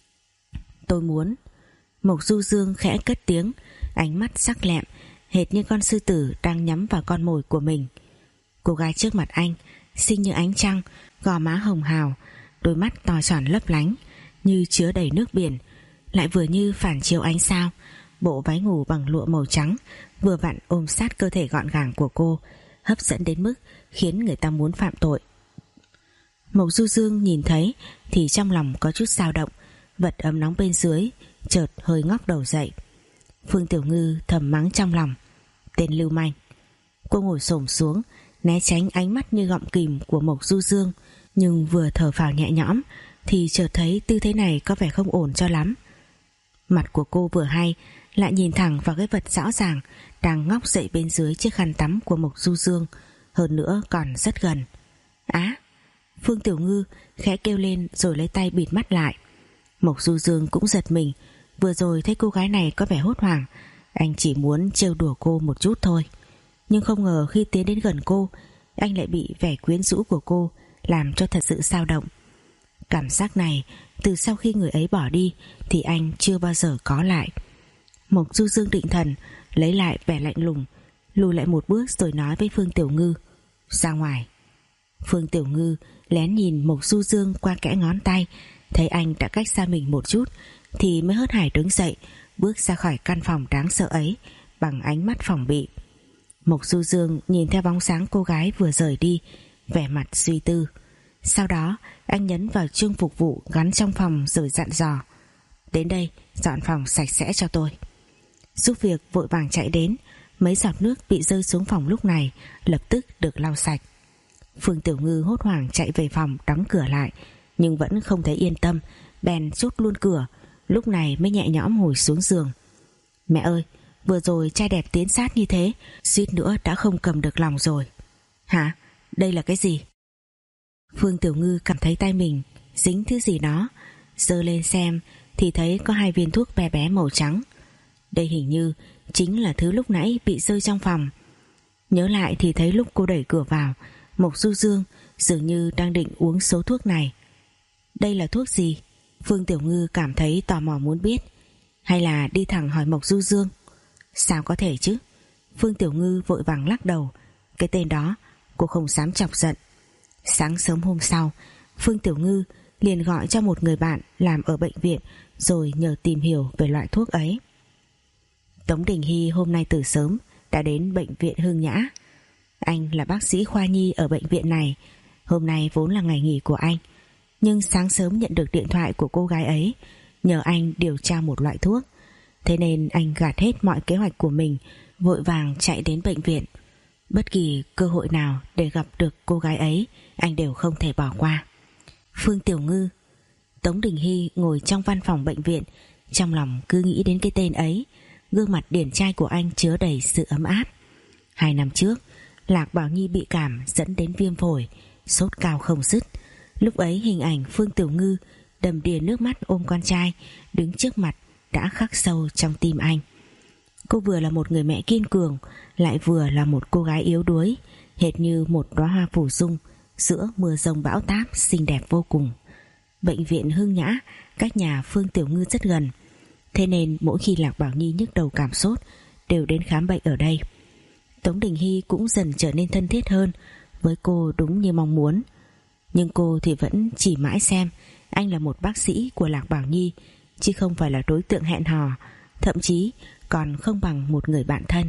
Tôi muốn... Mộc Du Dương khẽ cất tiếng, ánh mắt sắc lẹm, hệt như con sư tử đang nhắm vào con mồi của mình. Cô gái trước mặt anh xinh như ánh trăng, gò má hồng hào, đôi mắt to tròn lấp lánh như chứa đầy nước biển, lại vừa như phản chiếu ánh sao. Bộ váy ngủ bằng lụa màu trắng vừa vặn ôm sát cơ thể gọn gàng của cô, hấp dẫn đến mức khiến người ta muốn phạm tội. Mộc Du Dương nhìn thấy thì trong lòng có chút dao động, vật ấm nóng bên dưới chợt hơi ngóc đầu dậy. Phương Tiểu Ngư thầm mắng trong lòng, tên lưu manh. Cô ngồi xổm xuống né tránh ánh mắt như gọng kìm của Mộc Du Dương, nhưng vừa thở phào nhẹ nhõm thì chợt thấy tư thế này có vẻ không ổn cho lắm. Mặt của cô vừa hay lại nhìn thẳng vào cái vật rõ ràng đang ngóc dậy bên dưới chiếc khăn tắm của Mộc Du Dương, hơn nữa còn rất gần. Á! Phương Tiểu Ngư khẽ kêu lên rồi lấy tay bịt mắt lại. Mộc Du Dương cũng giật mình, vừa rồi thấy cô gái này có vẻ hốt hoảng, anh chỉ muốn trêu đùa cô một chút thôi, nhưng không ngờ khi tiến đến gần cô, anh lại bị vẻ quyến rũ của cô làm cho thật sự xao động. Cảm giác này từ sau khi người ấy bỏ đi thì anh chưa bao giờ có lại. Mộc Du Dương định thần, lấy lại vẻ lạnh lùng, lùi lại một bước rồi nói với Phương Tiểu Ngư, ra ngoài. Phương Tiểu Ngư lén nhìn Mộc Du Dương qua kẽ ngón tay, thấy anh đã cách xa mình một chút thì mới hớt hải đứng dậy, bước ra khỏi căn phòng đáng sợ ấy bằng ánh mắt phòng bị. Mộc Du Dương nhìn theo bóng sáng cô gái vừa rời đi, vẻ mặt suy tư. Sau đó anh nhấn vào chuông phục vụ gắn trong phòng rồi dặn dò, đến đây dọn phòng sạch sẽ cho tôi. Giúp việc vội vàng chạy đến, mấy giọt nước bị rơi xuống phòng lúc này lập tức được lau sạch. Phương Tiểu Ngư hốt hoảng chạy về phòng đóng cửa lại, nhưng vẫn không thấy yên tâm, bèn chốt luôn cửa, lúc này mới nhẹ nhõm ngồi xuống giường. Mẹ ơi, vừa rồi trai đẹp tiến sát như thế, suýt nữa đã không cầm được lòng rồi. Hả? Đây là cái gì? Phương Tiểu Ngư cảm thấy tay mình dính thứ gì đó, giơ lên xem thì thấy có hai viên thuốc bé bé màu trắng. Đây hình như chính là thứ lúc nãy bị rơi trong phòng. Nhớ lại thì thấy lúc cô đẩy cửa vào, Mộc Du Dương dường như đang định uống số thuốc này. Đây là thuốc gì? Phương Tiểu Ngư cảm thấy tò mò muốn biết. Hay là đi thẳng hỏi Mộc Du Dương? Sao có thể chứ? Phương Tiểu Ngư vội vàng lắc đầu, cái tên đó cô không dám chọc giận. Sáng sớm hôm sau, Phương Tiểu Ngư liền gọi cho một người bạn làm ở bệnh viện rồi nhờ tìm hiểu về loại thuốc ấy. Tống Đình Hy hôm nay từ sớm đã đến bệnh viện Hưng Nhã. Anh là bác sĩ khoa nhi ở bệnh viện này. Hôm nay vốn là ngày nghỉ của anh, nhưng sáng sớm nhận được điện thoại của cô gái ấy nhờ anh điều tra một loại thuốc. Thế nên anh gạt hết mọi kế hoạch của mình, vội vàng chạy đến bệnh viện. Bất kỳ cơ hội nào để gặp được cô gái ấy anh đều không thể bỏ qua. Phương Tiểu Ngư. Tống Đình Hy ngồi trong văn phòng bệnh viện, trong lòng cứ nghĩ đến cái tên ấy. Gương mặt điển trai của anh chứa đầy sự ấm áp. Hai năm trước Lạc Bảo Nhi bị cảm dẫn đến viêm phổi, sốt cao không dứt. Lúc ấy hình ảnh Phương Tiểu Ngư đầm đìa nước mắt ôm con trai đứng trước mặt đã khắc sâu trong tim anh. Cô vừa là một người mẹ kiên cường, lại vừa là một cô gái yếu đuối, hệt như một đóa hoa phủ dung giữa mưa rông bão táp, xinh đẹp vô cùng. Bệnh viện Hưng Nhã cách nhà Phương Tiểu Ngư rất gần, thế nên mỗi khi Lạc Bảo Nhi nhức đầu cảm sốt đều đến khám bệnh ở đây. Tống Đình Hy cũng dần trở nên thân thiết hơn với cô đúng như mong muốn, nhưng cô thì vẫn chỉ mãi xem anh là một bác sĩ của Lạc Bảo Nhi, chứ không phải là đối tượng hẹn hò, thậm chí còn không bằng một người bạn thân.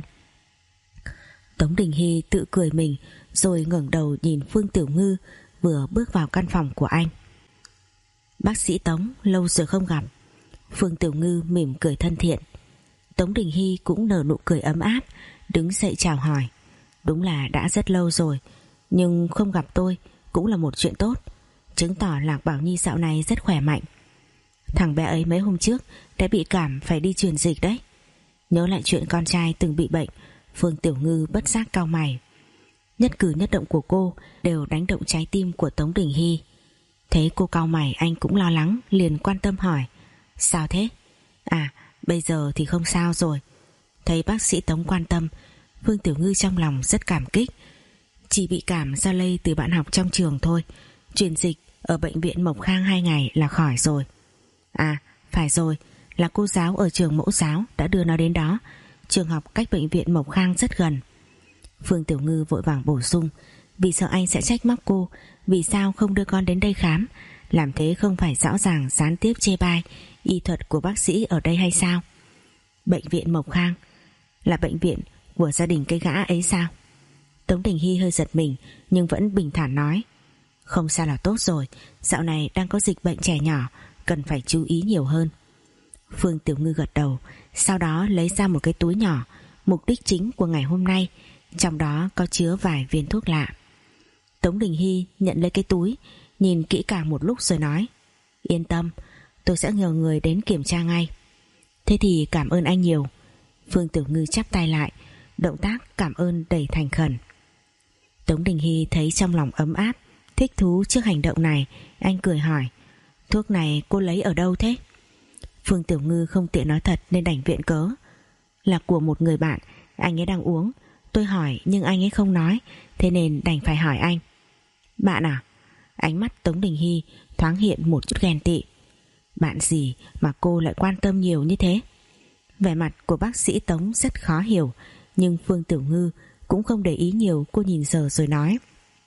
Tống Đình Hy tự cười mình rồi ngẩng đầu nhìn Phương Tiểu Ngư vừa bước vào căn phòng của anh. Bác sĩ Tống, lâu rồi không gặp. Phương Tiểu Ngư mỉm cười thân thiện. Tống Đình Hy cũng nở nụ cười ấm áp, đứng dậy chào hỏi. Đúng là đã rất lâu rồi, nhưng không gặp tôi cũng là một chuyện tốt, chứng tỏ Lạc Bảo Nhi dạo này rất khỏe mạnh. Thằng bé ấy mấy hôm trước đã bị cảm phải đi truyền dịch đấy. Nhớ lại chuyện con trai từng bị bệnh, Phương Tiểu Ngư bất giác cau mày. Nhất cử nhất động của cô đều đánh động trái tim của Tống Đình Hy. Thấy cô cau mày, anh cũng lo lắng, liền quan tâm hỏi: sao thế? À, bây giờ thì không sao rồi. Thấy bác sĩ Tống quan tâm, Phương Tiểu Ngư trong lòng rất cảm kích. Chỉ bị cảm do lây từ bạn học trong trường thôi, truyền dịch ở bệnh viện Mộc Khang hai ngày là khỏi rồi. À, phải rồi, là cô giáo ở trường mẫu giáo đã đưa nó đến đó. Trường học cách bệnh viện Mộc Khang rất gần. Phương Tiểu Ngư vội vàng bổ sung, vì sợ anh sẽ trách móc cô vì sao không đưa con đến đây khám, làm thế không phải rõ ràng gián tiếp chê bai y thuật của bác sĩ ở đây hay sao? Bệnh viện Mộc Khang là bệnh viện của gia đình cái gã ấy sao? Tống Đình Hy hơi giật mình nhưng vẫn bình thản nói: không sao là tốt rồi, dạo này đang có dịch bệnh trẻ nhỏ, cần phải chú ý nhiều hơn. Phương Tiểu Ngư gật đầu, sau đó lấy ra một cái túi nhỏ, mục đích chính của ngày hôm nay, trong đó có chứa vài viên thuốc lạ. Tống Đình Hy nhận lấy cái túi, nhìn kỹ càng một lúc rồi nói: yên tâm, tôi sẽ nhờ người đến kiểm tra ngay. Thế thì cảm ơn anh nhiều. Phương Tiểu Ngư chắp tay lại, động tác cảm ơn đầy thành khẩn. Tống Đình Hy thấy trong lòng ấm áp, thích thú trước hành động này, anh cười hỏi: thuốc này cô lấy ở đâu thế? Phương Tiểu Ngư không tiện nói thật nên đành viện cớ: là của một người bạn, anh ấy đang uống. Tôi hỏi nhưng anh ấy không nói, thế nên đành phải hỏi anh. Bạn à? Ánh mắt Tống Đình Hy thoáng hiện một chút ghen tị. Bạn gì mà cô lại quan tâm nhiều như thế? Vẻ mặt của bác sĩ Tống rất khó hiểu, nhưng Phương Tiểu Ngư cũng không để ý nhiều. Cô nhìn giờ rồi nói: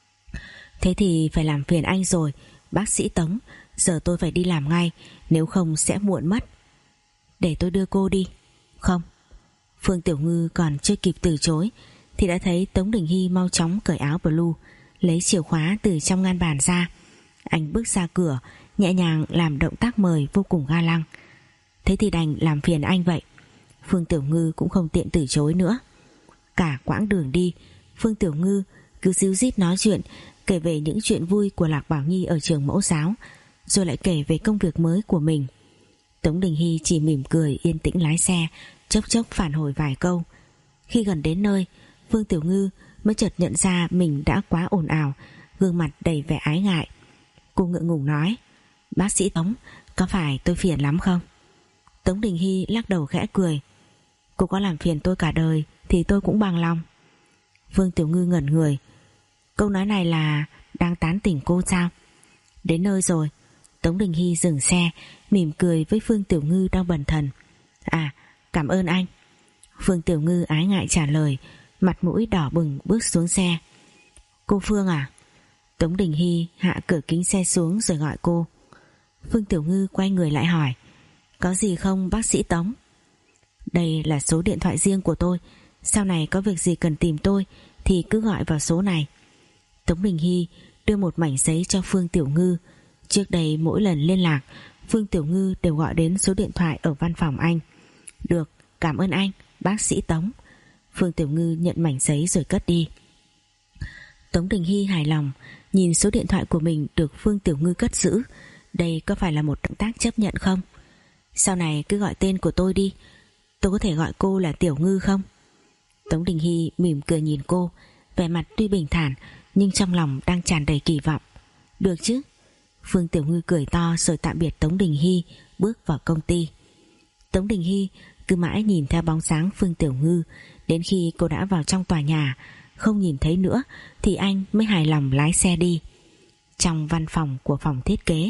thế thì phải làm phiền anh rồi, bác sĩ Tống, giờ tôi phải đi làm ngay, nếu không sẽ muộn mất. Để tôi đưa cô đi. Không. Phương Tiểu Ngư còn chưa kịp từ chối thì đã thấy Tống Đình Hy mau chóng cởi áo blue, lấy chìa khóa từ trong ngăn bàn ra. Anh bước ra cửa, nhẹ nhàng làm động tác mời vô cùng ga lăng. Thế thì đành làm phiền anh vậy. Phương Tiểu Ngư cũng không tiện từ chối nữa. Cả quãng đường đi, Phương Tiểu Ngư cứ díu dít nói chuyện, kể về những chuyện vui của Lạc Bảo Nhi ở trường mẫu giáo, rồi lại kể về công việc mới của mình. Tống Đình Hy chỉ mỉm cười yên tĩnh lái xe, chốc chốc phản hồi vài câu. Khi gần đến nơi, Phương Tiểu Ngư mới chợt nhận ra mình đã quá ồn ào, gương mặt đầy vẻ ái ngại. Cô ngượng ngùng nói: bác sĩ Tống, có phải tôi phiền lắm không? Tống Đình Hy lắc đầu khẽ cười: cô có làm phiền tôi cả đời thì tôi cũng bằng lòng. Phương Tiểu Ngư ngẩn người. Câu nói này là đang tán tỉnh cô sao? Đến nơi rồi. Tống Đình Hy dừng xe, mỉm cười với Phương Tiểu Ngư đang bần thần. À, cảm ơn anh. Phương Tiểu Ngư ái ngại trả lời, mặt mũi đỏ bừng bước xuống xe. Cô Phương à? Tống Đình Hy hạ cửa kính xe xuống rồi gọi cô. Phương Tiểu Ngư quay người lại hỏi: có gì không bác sĩ Tống? Đây là số điện thoại riêng của tôi, sau này có việc gì cần tìm tôi thì cứ gọi vào số này. Tống Đình Hy đưa một mảnh giấy cho Phương Tiểu Ngư. Trước đây mỗi lần liên lạc, Phương Tiểu Ngư đều gọi đến số điện thoại ở văn phòng anh. Được, cảm ơn anh, bác sĩ Tống. Phương Tiểu Ngư nhận mảnh giấy rồi cất đi. Tống Đình Hy hài lòng nhìn số điện thoại của mình được Phương Tiểu Ngư cất giữ. Đây có phải là một động tác chấp nhận không? Sau này cứ gọi tên của tôi đi, tôi có thể gọi cô là Tiểu Ngư không? Tống Đình Hy mỉm cười nhìn cô, vẻ mặt tuy bình thản nhưng trong lòng đang tràn đầy kỳ vọng. Được chứ? Phương Tiểu Ngư cười to rồi tạm biệt Tống Đình Hy, bước vào công ty. Tống Đình Hy cứ mãi nhìn theo bóng dáng Phương Tiểu Ngư, đến khi cô đã vào trong tòa nhà không nhìn thấy nữa thì anh mới hài lòng lái xe đi. Trong văn phòng của phòng thiết kế,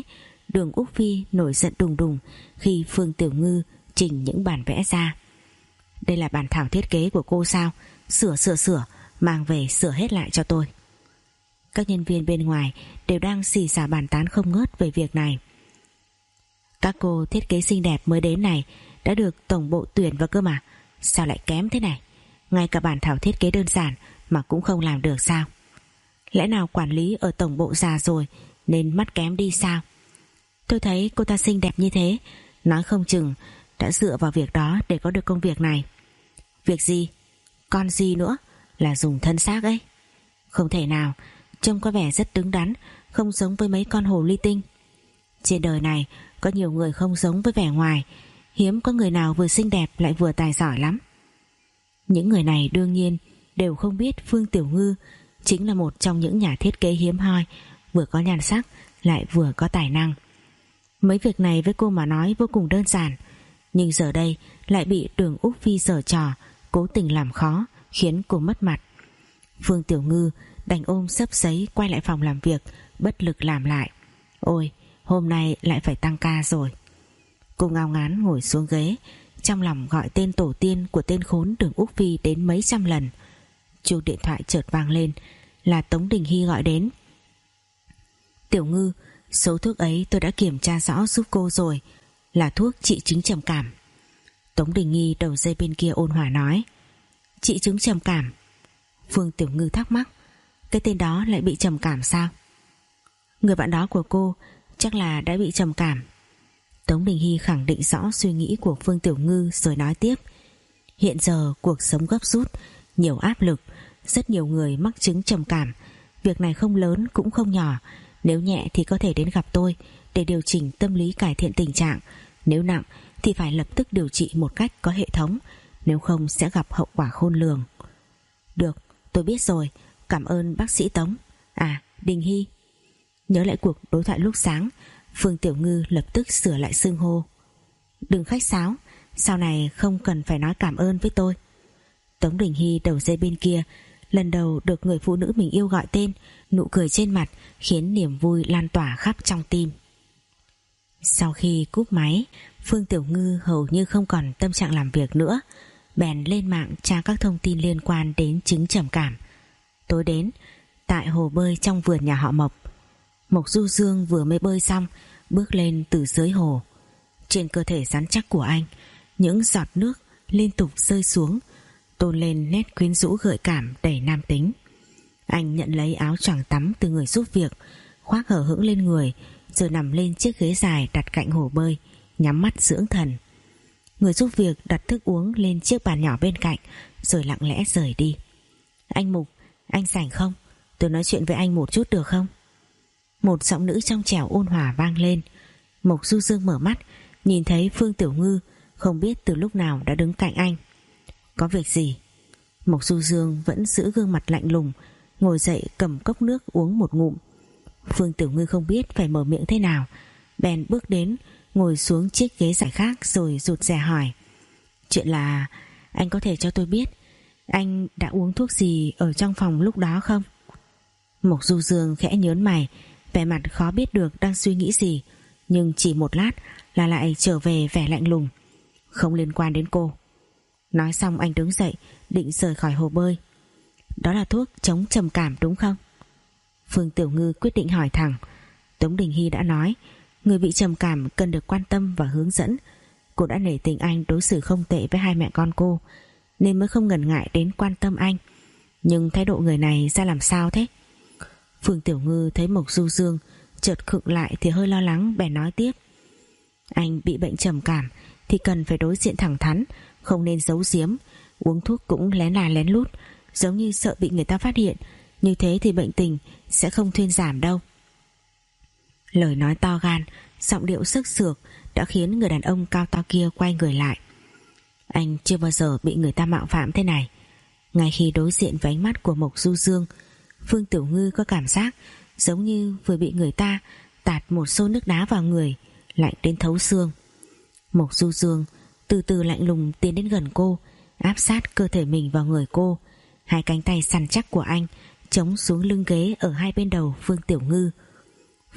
Đường Úc Phi nổi giận đùng đùng khi Phương Tiểu Ngư trình những bản vẽ ra. Đây là bản thảo thiết kế của cô sao? Sửa sửa sửa, mang về sửa hết lại cho tôi. Các nhân viên bên ngoài đều đang xì xả bàn tán không ngớt về việc này. Các cô thiết kế xinh đẹp mới đến này đã được tổng bộ tuyển vào cơ mà, sao lại kém thế này? Ngay cả bản thảo thiết kế đơn giản mà cũng không làm được sao? Lẽ nào quản lý ở tổng bộ già rồi nên mắt kém đi sao? Tôi thấy cô ta xinh đẹp như thế, nói không chừng đã dựa vào việc đó để có được công việc này. Việc gì? Con gì nữa? Là dùng thân xác ấy. Không thể nào, trông có vẻ rất đứng đắn, không giống với mấy con hồ ly tinh. Trên đời này có nhiều người không giống với vẻ ngoài, hiếm có người nào vừa xinh đẹp lại vừa tài giỏi lắm. Những người này đương nhiên đều không biết Phương Tiểu Ngư chính là một trong những nhà thiết kế hiếm hoi, vừa có nhan sắc lại vừa có tài năng. Mấy việc này với cô mà nói vô cùng đơn giản, nhưng giờ đây lại bị Đường Úc Phi giở trò, cố tình làm khó, khiến cô mất mặt. Phương Tiểu Ngư đành ôm xấp giấy quay lại phòng làm việc, bất lực làm lại. Ôi, hôm nay lại phải tăng ca rồi. Cô ngao ngán ngồi xuống ghế, trong lòng gọi tên tổ tiên của tên khốn Đường Úc Phi đến mấy trăm lần. Chuông điện thoại chợt vang lên, là Tống Đình Hy gọi đến. Tiểu Ngư, số thuốc ấy tôi đã kiểm tra rõ giúp cô rồi, là thuốc trị chứng trầm cảm. Tống Đình Hy đầu dây bên kia ôn hòa nói. Trị chứng trầm cảm? Phương Tiểu Ngư thắc mắc, cái tên đó lại bị trầm cảm sao? Người bạn đó của cô chắc là đã bị trầm cảm. Tống Đình Hy khẳng định rõ suy nghĩ của Phương Tiểu Ngư rồi nói tiếp. Hiện giờ cuộc sống gấp rút, nhiều áp lực, rất nhiều người mắc chứng trầm cảm. Việc này không lớn cũng không nhỏ, nếu nhẹ thì có thể đến gặp tôi để điều chỉnh tâm lý, cải thiện tình trạng. Nếu nặng thì phải lập tức điều trị một cách có hệ thống, nếu không sẽ gặp hậu quả khôn lường. Được, tôi biết rồi, cảm ơn bác sĩ Tống. À, Đình Hy. Nhớ lại cuộc đối thoại lúc sáng, Phương Tiểu Ngư lập tức sửa lại xưng hô. Đừng khách sáo, sau này không cần phải nói cảm ơn với tôi. Tống Đình Hy đầu dây bên kia lần đầu được người phụ nữ mình yêu gọi tên, nụ cười trên mặt khiến niềm vui lan tỏa khắp trong tim. Sau khi cúp máy, Phương Tiểu Ngư hầu như không còn tâm trạng làm việc nữa, bèn lên mạng tra các thông tin liên quan đến chứng trầm cảm. Tối đến, tại hồ bơi trong vườn nhà họ Mộc, Mộc Du Dương vừa mới bơi xong, bước lên từ dưới hồ. Trên cơ thể rắn chắc của anh, những giọt nước liên tục rơi xuống, tôn lên nét quyến rũ gợi cảm đầy nam tính. Anh nhận lấy áo choàng tắm từ người giúp việc, khoác hở hững lên người, rồi nằm lên chiếc ghế dài đặt cạnh hồ bơi, nhắm mắt dưỡng thần. Người giúp việc đặt thức uống lên chiếc bàn nhỏ bên cạnh, rồi lặng lẽ rời đi. Anh Mục, anh rảnh không? Tôi nói chuyện với anh một chút được không? Một giọng nữ trong trẻo ôn hòa vang lên. Mộc Du Dương mở mắt, nhìn thấy Phương Tiểu Ngư không biết từ lúc nào đã đứng cạnh anh. Có việc gì? Mộc Du Dương vẫn giữ gương mặt lạnh lùng, ngồi dậy cầm cốc nước uống một ngụm. Phương Tiểu Ngư không biết phải mở miệng thế nào, bèn bước đến ngồi xuống chiếc ghế dài khác rồi rụt rè hỏi. Chuyện là anh có thể cho tôi biết anh đã uống thuốc gì ở trong phòng lúc đó không? Mộc Du Dương khẽ nhớn mày, vẻ mặt khó biết được đang suy nghĩ gì, nhưng chỉ một lát là lại trở về vẻ lạnh lùng. Không liên quan đến cô. Nói xong anh đứng dậy định rời khỏi hồ bơi. Đó là thuốc chống trầm cảm đúng không? Phương Tiểu Ngư quyết định hỏi thẳng. Tống Đình Hy đã nói người bị trầm cảm cần được quan tâm và hướng dẫn. Cô đã nể tình anh đối xử không tệ với hai mẹ con cô, nên mới không ngần ngại đến quan tâm anh. Nhưng thái độ người này ra làm sao thế? Phương Tiểu Ngư thấy Mộc Du Dương chợt khựng lại thì hơi lo lắng, bèn nói tiếp. Anh bị bệnh trầm cảm thì cần phải đối diện thẳng thắn, không nên giấu giếm. Uống thuốc cũng lén là lén lút, giống như sợ bị người ta phát hiện. Như thế thì bệnh tình sẽ không thuyên giảm đâu. Lời nói to gan, giọng điệu sức sược đã khiến người đàn ông cao to kia quay người lại. Anh chưa bao giờ bị người ta mạo phạm thế này. Ngay khi đối diện với ánh mắt của Mộc Du Dương, Phương Tiểu Ngư có cảm giác giống như vừa bị người ta tạt một xô nước đá vào người, lạnh đến thấu xương. Mộc Du Dương từ từ lạnh lùng tiến đến gần cô, áp sát cơ thể mình vào người cô. Hai cánh tay săn chắc của anh chống xuống lưng ghế ở hai bên đầu Phương Tiểu Ngư.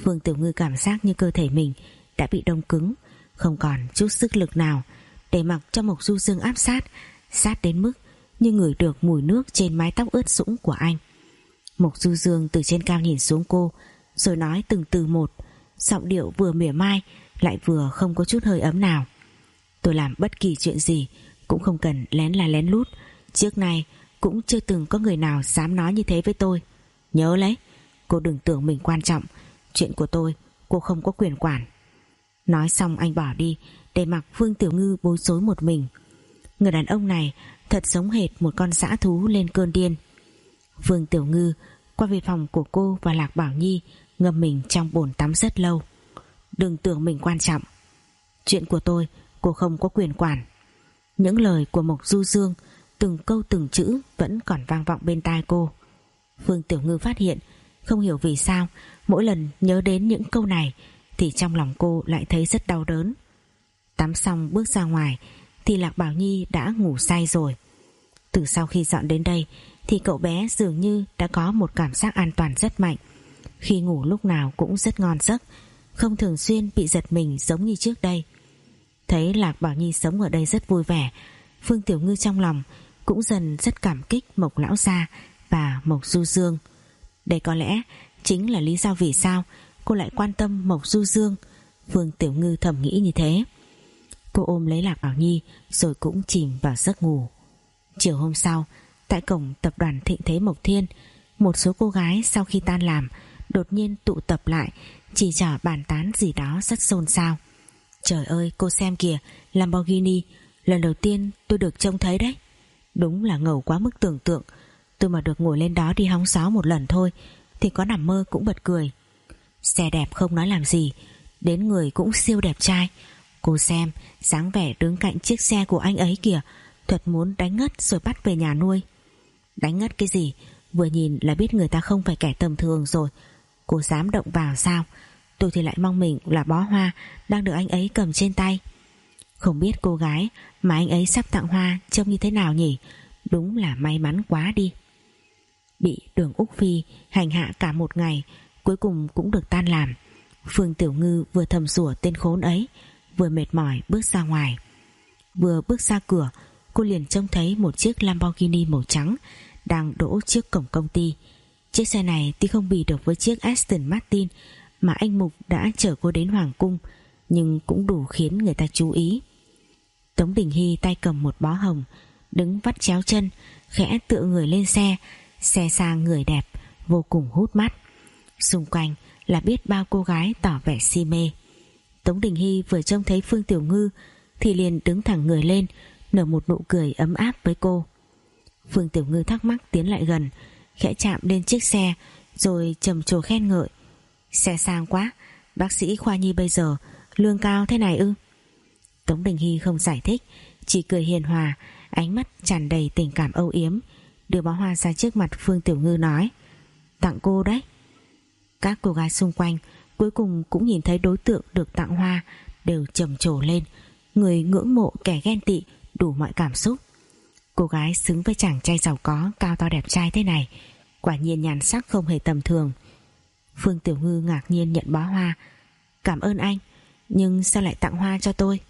Phương Tiểu Ngư cảm giác như cơ thể mình đã bị đông cứng, không còn chút sức lực nào để mặc cho Mộc Du Dương áp sát, sát đến mức như ngửi được mùi nước trên mái tóc ướt sũng của anh. Mộc Du Dương từ trên cao nhìn xuống cô, rồi nói từng từ một, giọng điệu vừa mỉa mai lại vừa không có chút hơi ấm nào. Tôi làm bất kỳ chuyện gì cũng không cần lén là lén lút, trước nay cũng chưa từng có người nào dám nói như thế với tôi. Nhớ lấy, cô đừng tưởng mình quan trọng, chuyện của tôi cô không có quyền quản. Nói xong anh bỏ đi, để mặc Phương Tiểu Ngư bối rối một mình. Người đàn ông này thật giống hệt một con dã thú lên cơn điên. Phương Tiểu Ngư qua về phòng của cô và Lạc Bảo Nhi, ngâm mình trong bồn tắm rất lâu. Đừng tưởng mình quan trọng, chuyện của tôi cô không có quyền quản. Những lời của Mộc Du Dương từng câu từng chữ vẫn còn vang vọng bên tai cô. Phương Tiểu Ngư phát hiện không hiểu vì sao mỗi lần nhớ đến những câu này thì trong lòng cô lại thấy rất đau đớn. Tắm xong bước ra ngoài thì Lạc Bảo Nhi đã ngủ say rồi. Từ sau khi dọn đến đây thì cậu bé dường như đã có một cảm giác an toàn rất mạnh. Khi ngủ lúc nào cũng rất ngon giấc, không thường xuyên bị giật mình giống như trước đây. Thấy Lạc Bảo Nhi sống ở đây rất vui vẻ, Phương Tiểu Ngư trong lòng cũng dần rất cảm kích Mộc lão gia và Mộc Du Dương. Đây có lẽ chính là lý do vì sao cô lại quan tâm Mộc Du Dương. Phương Tiểu Ngư thầm nghĩ như thế. Cô ôm lấy Lạc Bảo Nhi rồi cũng chìm vào giấc ngủ. Chiều hôm sau, tại cổng tập đoàn Thịnh Thế Mộc Thiên, một số cô gái sau khi tan làm đột nhiên tụ tập lại, chỉ trỏ bàn tán gì đó rất xôn xao. Trời ơi, cô xem kìa, Lamborghini, lần đầu tiên tôi được trông thấy đấy. Đúng là ngầu quá mức tưởng tượng. Tôi mà được ngồi lên đó đi hóng gió một lần thôi thì có nằm mơ cũng bật cười. Xe đẹp không nói làm gì, đến người cũng siêu đẹp trai. Cô xem dáng vẻ đứng cạnh chiếc xe của anh ấy kìa, thật muốn đánh ngất rồi bắt về nhà nuôi. Đánh ngất cái gì, vừa nhìn là biết người ta không phải kẻ tầm thường rồi. Cô dám động vào sao? Tôi thì lại mong mình là bó hoa đang được anh ấy cầm trên tay. Không biết cô gái mà anh ấy sắp tặng hoa trông như thế nào nhỉ? Đúng là may mắn quá đi. Bị Đường Úc Phi hành hạ cả một ngày, cuối cùng cũng được tan làm. Phương Tiểu Ngư vừa thầm rủa tên khốn ấy, vừa mệt mỏi bước ra ngoài. Vừa bước ra cửa, cô liền trông thấy một chiếc Lamborghini màu trắng đang đỗ trước cổng công ty. Chiếc xe này tuy không bì được với chiếc Aston Martin mà anh Mục đã chở cô đến Hoàng Cung, nhưng cũng đủ khiến người ta chú ý. Tống Đình Hy tay cầm một bó hồng, đứng vắt chéo chân, khẽ tựa người lên xe. Xe sang người đẹp, vô cùng hút mắt. Xung quanh là biết bao cô gái tỏ vẻ si mê. Tống Đình Hy vừa trông thấy Phương Tiểu Ngư thì liền đứng thẳng người lên, nở một nụ cười ấm áp với cô. Phương Tiểu Ngư thắc mắc tiến lại gần, khẽ chạm lên chiếc xe rồi trầm trồ khen ngợi. Xe sang quá, bác sĩ khoa nhi bây giờ lương cao thế này ư? Tống Đình Hy không giải thích, chỉ cười hiền hòa, ánh mắt tràn đầy tình cảm âu yếm, đưa bó hoa ra trước mặt Phương Tiểu Ngư nói: Tặng cô đấy. Các cô gái xung quanh cuối cùng cũng nhìn thấy đối tượng được tặng hoa, đều trầm trồ lên, người ngưỡng mộ kẻ ghen tị, đủ mọi cảm xúc. Cô gái xứng với chàng trai giàu có, cao to đẹp trai thế này, quả nhiên nhan sắc không hề tầm thường. Phương Tiểu Ngư ngạc nhiên nhận bó hoa. Cảm ơn anh, nhưng sao lại tặng hoa cho tôi?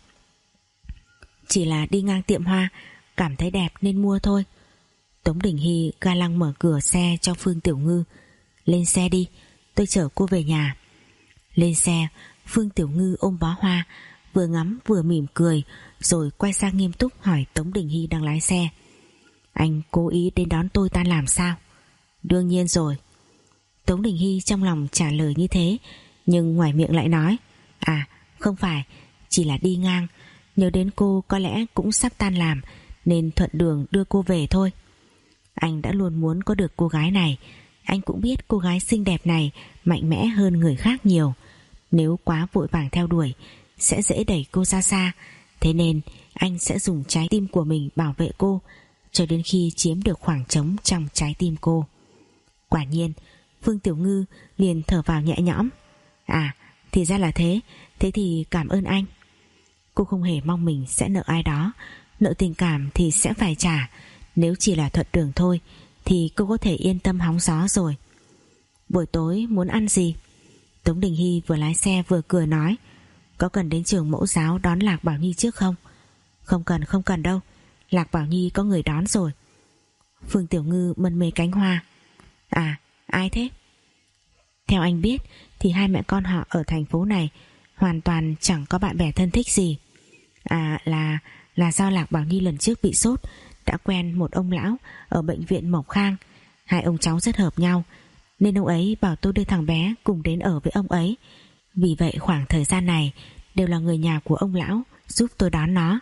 Chỉ là đi ngang tiệm hoa cảm thấy đẹp nên mua thôi. Tống Đình Hy ga lăng mở cửa xe cho Phương Tiểu Ngư. Lên xe đi, tôi chở cô về nhà. Lên xe, Phương Tiểu Ngư ôm bó hoa, vừa ngắm vừa mỉm cười, rồi quay sang nghiêm túc hỏi Tống Đình Hy đang lái xe: Anh cố ý đến đón tôi tan làm sao? Đương nhiên rồi. Tống Đình Hy trong lòng trả lời như thế, nhưng ngoài miệng lại nói: À không phải, chỉ là đi ngang, nhớ đến cô có lẽ cũng sắp tan làm nên thuận đường đưa cô về thôi. Anh đã luôn muốn có được cô gái này. Anh cũng biết cô gái xinh đẹp này mạnh mẽ hơn người khác nhiều, nếu quá vội vàng theo đuổi sẽ dễ đẩy cô ra xa. Thế nên anh sẽ dùng trái tim của mình bảo vệ cô cho đến khi chiếm được khoảng trống trong trái tim cô. Quả nhiên Phương Tiểu Ngư liền thở vào nhẹ nhõm. À thì ra là thế, thế thì cảm ơn anh. Cô không hề mong mình sẽ nợ ai đó, nợ tình cảm thì sẽ phải trả. Nếu chỉ là thuận đường thôi thì cô có thể yên tâm hóng gió rồi. Buổi tối muốn ăn gì? Tống Đình Hy vừa lái xe vừa cười nói: Có cần đến trường mẫu giáo đón Lạc Bảo Nhi trước không? Không cần không cần đâu, Lạc Bảo Nhi có người đón rồi. Phương Tiểu Ngư mân mê cánh hoa: À, ai thế? Theo anh biết thì hai mẹ con họ ở thành phố này hoàn toàn chẳng có bạn bè thân thích gì. À là Là do Lạc Bảo Nhi lần trước bị sốt đã quen một ông lão ở bệnh viện Mộc Khang. Hai ông cháu rất hợp nhau, nên ông ấy bảo tôi đưa thằng bé cùng đến ở với ông ấy. Vì vậy khoảng thời gian này đều là người nhà của ông lão giúp tôi đón nó.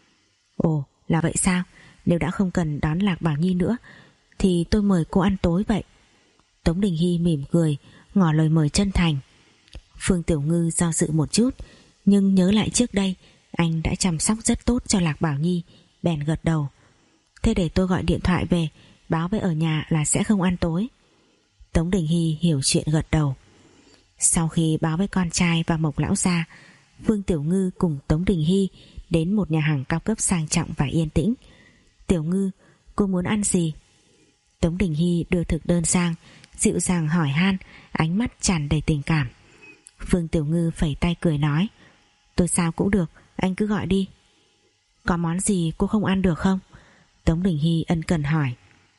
Ồ, là vậy sao? Nếu đã không cần đón Lạc Bảo Nhi nữa thì tôi mời cô ăn tối vậy. Tống Đình Hy mỉm cười, ngỏ lời mời chân thành. Phương Tiểu Ngư do dự một chút, nhưng nhớ lại trước đây anh đã chăm sóc rất tốt cho Lạc Bảo Nhi, bèn gật đầu. Thế để tôi gọi điện thoại về báo với ở nhà là sẽ không ăn tối. Tống Đình Hy hiểu chuyện gật đầu. Sau khi báo với con trai và Mộc lão gia, Phương Tiểu Ngư cùng Tống Đình Hy đến một nhà hàng cao cấp sang trọng và yên tĩnh. Tiểu Ngư, cô muốn ăn gì? Tống Đình Hy đưa thực đơn sang, dịu dàng hỏi han, ánh mắt tràn đầy tình cảm. Phương Tiểu Ngư phẩy tay cười nói: Tôi sao cũng được, anh cứ gọi đi. Có món gì cô không ăn được không? Tống Đình Hy ân cần hỏi.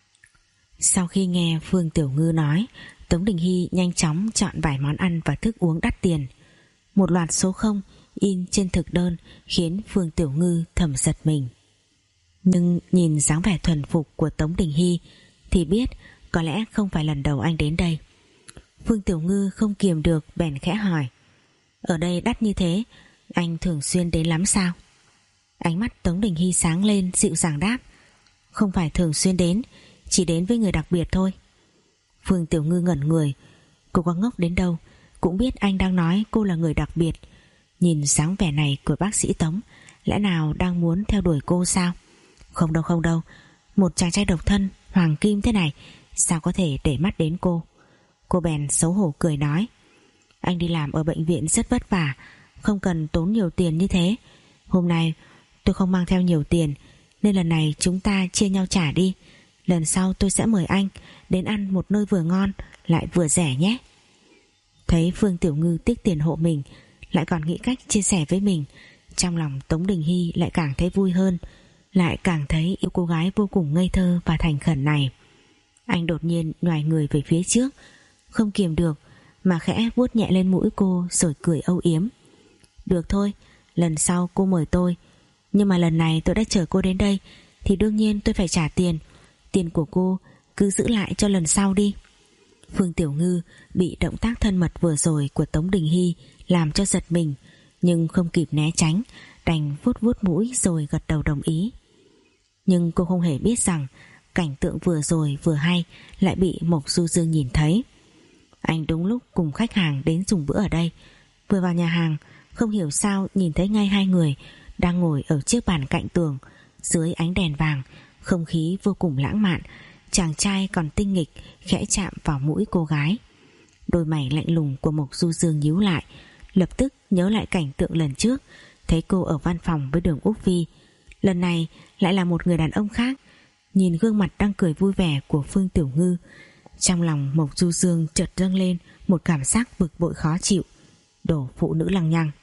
Sau khi nghe Phương Tiểu Ngư nói, Tống Đình Hy nhanh chóng chọn vài món ăn và thức uống đắt tiền. Một loạt số không in trên thực đơn khiến Phương Tiểu Ngư thầm giật mình. Nhưng nhìn dáng vẻ thuần phục của Tống Đình Hy thì biết có lẽ không phải lần đầu anh đến đây. Phương Tiểu Ngư không kiềm được bèn khẽ hỏi: Ở đây đắt như thế, anh thường xuyên đến lắm sao? Ánh mắt Tống Đình Hy sáng lên, dịu dàng đáp: Không phải thường xuyên đến, chỉ đến với người đặc biệt thôi. Phương Tiểu Ngư ngẩn người. Cô có ngốc đến đâu cũng biết anh đang nói cô là người đặc biệt. Nhìn dáng vẻ này của bác sĩ Tống, lẽ nào đang muốn theo đuổi cô sao? Không đâu không đâu, một chàng trai độc thân hoàng kim thế này sao có thể để mắt đến cô. Cô bèn xấu hổ cười nói: Anh đi làm ở bệnh viện rất vất vả, không cần tốn nhiều tiền như thế. Hôm nay tôi không mang theo nhiều tiền, nên lần này chúng ta chia nhau trả đi. Lần sau tôi sẽ mời anh đến ăn một nơi vừa ngon lại vừa rẻ nhé. Thấy Phương Tiểu Ngư tiếc tiền hộ mình, lại còn nghĩ cách chia sẻ với mình, trong lòng Tống Đình Hy lại càng thấy vui hơn, lại càng thấy yêu cô gái vô cùng ngây thơ và thành khẩn này. Anh đột nhiên nhoài người về phía trước, không kiềm được mà khẽ vuốt nhẹ lên mũi cô rồi cười âu yếm. Được thôi, lần sau cô mời tôi, nhưng mà lần này tôi đã chở cô đến đây thì đương nhiên tôi phải trả tiền. Tiền của cô cứ giữ lại cho lần sau đi. Phương Tiểu Ngư bị động tác thân mật vừa rồi của Tống Đình Hy làm cho giật mình, nhưng không kịp né tránh, đành vuốt vuốt mũi rồi gật đầu đồng ý. Nhưng cô không hề biết rằng cảnh tượng vừa rồi vừa hay lại bị Mộc Du Dương nhìn thấy. Anh đúng lúc cùng khách hàng đến dùng bữa ở đây, vừa vào nhà hàng không hiểu sao nhìn thấy ngay hai người đang ngồi ở chiếc bàn cạnh tường, dưới ánh đèn vàng, không khí vô cùng lãng mạn. Chàng trai còn tinh nghịch khẽ chạm vào mũi cô gái. Đôi mày lạnh lùng của Mộc Du Dương nhíu lại, lập tức nhớ lại cảnh tượng lần trước thấy cô ở văn phòng với Đường Úc Vi. Lần này lại là một người đàn ông khác. Nhìn gương mặt đang cười vui vẻ của Phương Tiểu Ngư, trong lòng Mộc Du Dương chợt dâng lên một cảm giác bực bội khó chịu. Đồ phụ nữ lăng nhăng.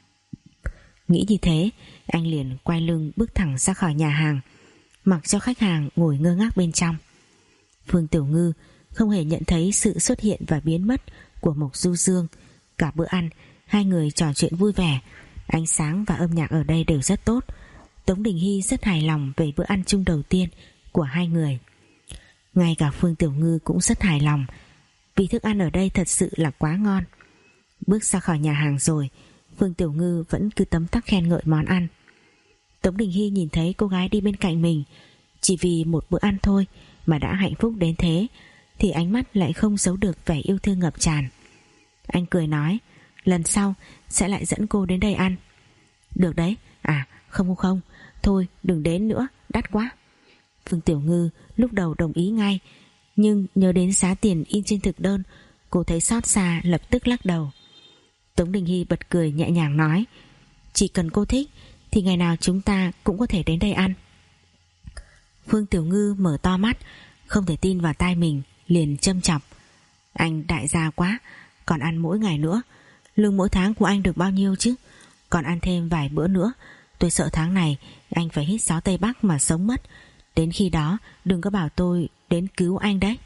Nghĩ như thế, anh liền quay lưng bước thẳng ra khỏi nhà hàng, mặc cho khách hàng ngồi ngơ ngác bên trong. Phương Tiểu Ngư không hề nhận thấy sự xuất hiện và biến mất của Mộc Du Dương. Cả bữa ăn hai người trò chuyện vui vẻ, ánh sáng và âm nhạc ở đây đều rất tốt. Tống Đình Hy rất hài lòng về bữa ăn chung đầu tiên của hai người. Ngay cả Phương Tiểu Ngư cũng rất hài lòng, vì thức ăn ở đây thật sự là quá ngon. Bước ra khỏi nhà hàng rồi, Phương Tiểu Ngư vẫn cứ tấm tắc khen ngợi món ăn. Tống Đình Hy nhìn thấy cô gái đi bên cạnh mình chỉ vì một bữa ăn thôi mà đã hạnh phúc đến thế, thì ánh mắt lại không giấu được vẻ yêu thương ngập tràn. Anh cười nói: Lần sau sẽ lại dẫn cô đến đây ăn. Được đấy. À không không không, thôi đừng đến nữa, đắt quá. Phương Tiểu Ngư lúc đầu đồng ý ngay, nhưng nhớ đến giá tiền in trên thực đơn, cô thấy xót xa lập tức lắc đầu. Tống Đình Hy bật cười nhẹ nhàng nói: Chỉ cần cô thích thì ngày nào chúng ta cũng có thể đến đây ăn. Phương Tiểu Ngư mở to mắt, không thể tin vào tai mình, liền châm chọc: Anh đại gia quá, còn ăn mỗi ngày nữa. Lương mỗi tháng của anh được bao nhiêu chứ? Còn ăn thêm vài bữa nữa. Tôi sợ tháng này anh phải hít gió Tây Bắc mà sống mất. Đến khi đó đừng có bảo tôi đến cứu anh đấy.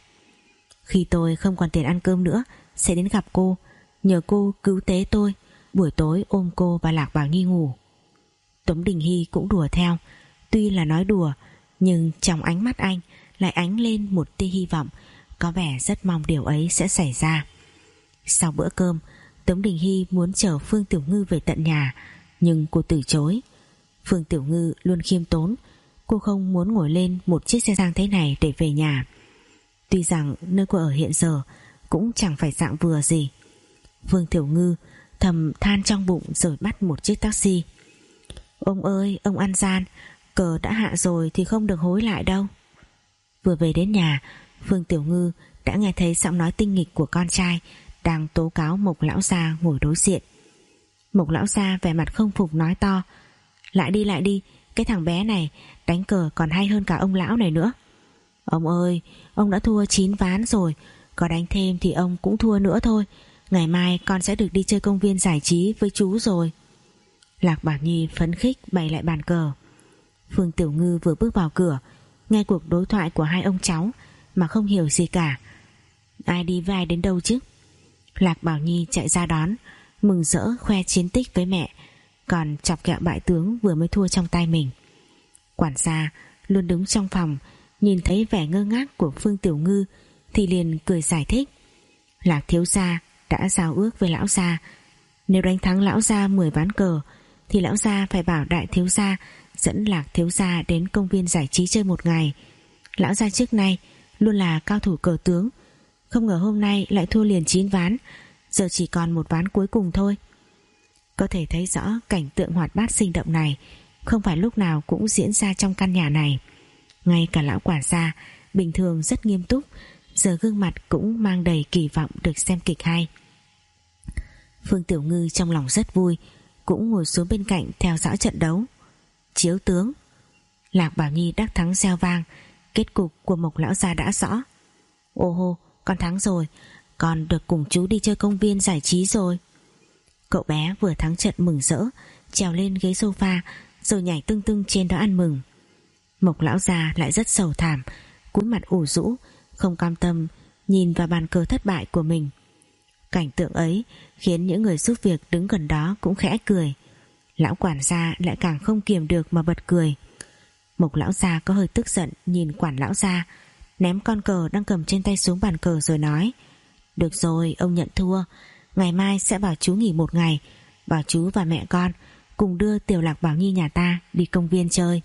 Khi tôi không còn tiền ăn cơm nữa sẽ đến gặp cô, nhờ cô cứu tế tôi, buổi tối ôm cô và Lạc Bảo Nhi ngủ. Tống Đình Hy cũng đùa theo. Tuy là nói đùa nhưng trong ánh mắt anh lại ánh lên một tia hy vọng, có vẻ rất mong điều ấy sẽ xảy ra. Sau bữa cơm, Tống Đình Hy muốn chở Phương Tiểu Ngư về tận nhà, nhưng cô từ chối. Phương Tiểu Ngư luôn khiêm tốn, cô không muốn ngồi lên một chiếc xe sang thế này để về nhà. Tuy rằng nơi cô ở hiện giờ cũng chẳng phải dạng vừa gì. Phương Tiểu Ngư thầm than trong bụng rồi bắt một chiếc taxi. Ông ơi, ông ăn gian, cờ đã hạ rồi thì không được hối lại đâu. Vừa về đến nhà, Phương Tiểu Ngư đã nghe thấy giọng nói tinh nghịch của con trai đang tố cáo Mộc lão gia ngồi đối diện. Mộc lão gia vẻ mặt không phục nói to: Lại đi lại đi, cái thằng bé này đánh cờ còn hay hơn cả ông lão này nữa. Ông ơi, ông đã thua chín ván rồi, có đánh thêm thì ông cũng thua nữa thôi. Ngày mai con sẽ được đi chơi công viên giải trí với chú rồi. Lạc Bảo Nhi phấn khích bày lại bàn cờ. Phương Tiểu Ngư vừa bước vào cửa, nghe cuộc đối thoại của hai ông cháu mà không hiểu gì cả. Ai đi với ai đến đâu chứ? Lạc Bảo Nhi chạy ra đón, mừng rỡ khoe chiến tích với mẹ, còn chọc kẹo bại tướng vừa mới thua trong tay mình. Quản gia luôn đứng trong phòng, nhìn thấy vẻ ngơ ngác của Phương Tiểu Ngư thì liền cười giải thích: Lạc thiếu gia đã giao ước với lão gia, nếu đánh thắng lão gia mười ván cờ thì lão gia phải bảo đại thiếu gia dẫn Lạc thiếu gia đến công viên giải trí chơi một ngày. Lão gia trước nay luôn là cao thủ cờ tướng, không ngờ hôm nay lại thua liền chín ván, giờ chỉ còn một ván cuối cùng thôi. Có thể thấy rõ cảnh tượng hoạt bát sinh động này không phải lúc nào cũng diễn ra trong căn nhà này. Ngay cả lão quản gia bình thường rất nghiêm túc, giờ gương mặt cũng mang đầy kỳ vọng được xem kịch hay. Phương Tiểu Ngư trong lòng rất vui, cũng ngồi xuống bên cạnh theo dõi trận đấu. Chiếu tướng, Lạc Bảo Nhi đắc thắng reo vang, kết cục của Mộc lão gia đã rõ. Ô hô, con thắng rồi, con được cùng chú đi chơi công viên giải trí rồi. Cậu bé vừa thắng trận mừng rỡ, trèo lên ghế sofa rồi nhảy tưng tưng trên đó ăn mừng. Mộc lão già lại rất sầu thảm, cúi mặt ủ rũ, không cam tâm nhìn vào bàn cờ thất bại của mình. Cảnh tượng ấy khiến những người giúp việc đứng gần đó cũng khẽ cười. Lão quản gia lại càng không kiềm được mà bật cười. Mộc lão già có hơi tức giận nhìn quản lão gia, ném con cờ đang cầm trên tay xuống bàn cờ rồi nói: Được rồi, ông nhận thua, ngày mai sẽ bảo chú nghỉ một ngày, bảo chú và mẹ con cùng đưa Tiểu Lạc Bảo Nhi nhà ta đi công viên chơi.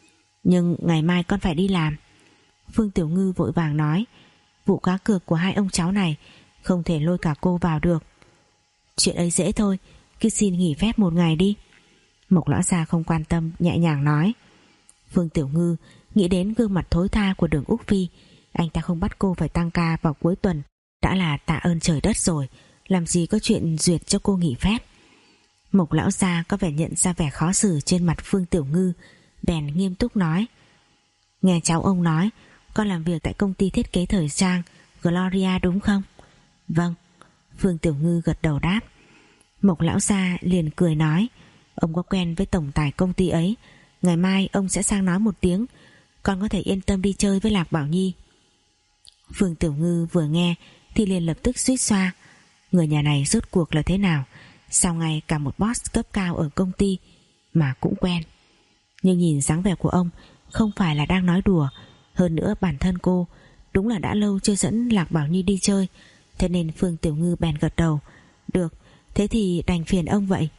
Nhưng ngày mai con phải đi làm. Phương Tiểu Ngư vội vàng nói: Vụ cá cược của hai ông cháu này không thể lôi cả cô vào được. Chuyện ấy dễ thôi, cứ xin nghỉ phép một ngày đi. Mộc lão gia không quan tâm, nhẹ nhàng nói. Phương Tiểu Ngư nghĩ đến gương mặt thối tha của Đường Úc Phi, anh ta không bắt cô phải tăng ca vào cuối tuần đã là tạ ơn trời đất rồi, làm gì có chuyện duyệt cho cô nghỉ phép. Mộc lão gia có vẻ nhận ra vẻ khó xử trên mặt Phương Tiểu Ngư, bèn nghiêm túc nói: Nghe cháu ông nói con làm việc tại công ty thiết kế thời trang Gloria đúng không? Vâng. Phương Tiểu Ngư gật đầu đáp. Mộc lão gia liền cười nói: Ông có quen với tổng tài công ty ấy, ngày mai ông sẽ sang nói một tiếng, con có thể yên tâm đi chơi với Lạc Bảo Nhi. Phương Tiểu Ngư vừa nghe thì liền lập tức suýt xoa. Người nhà này rốt cuộc là thế nào, sao ngay cả một boss cấp cao ở công ty mà cũng quen. Nhưng nhìn dáng vẻ của ông không phải là đang nói đùa. Hơn nữa bản thân cô đúng là đã lâu chưa dẫn Lạc Bảo Nhi đi chơi, thế nên Phương Tiểu Ngư bèn gật đầu. Được, thế thì đành phiền ông vậy.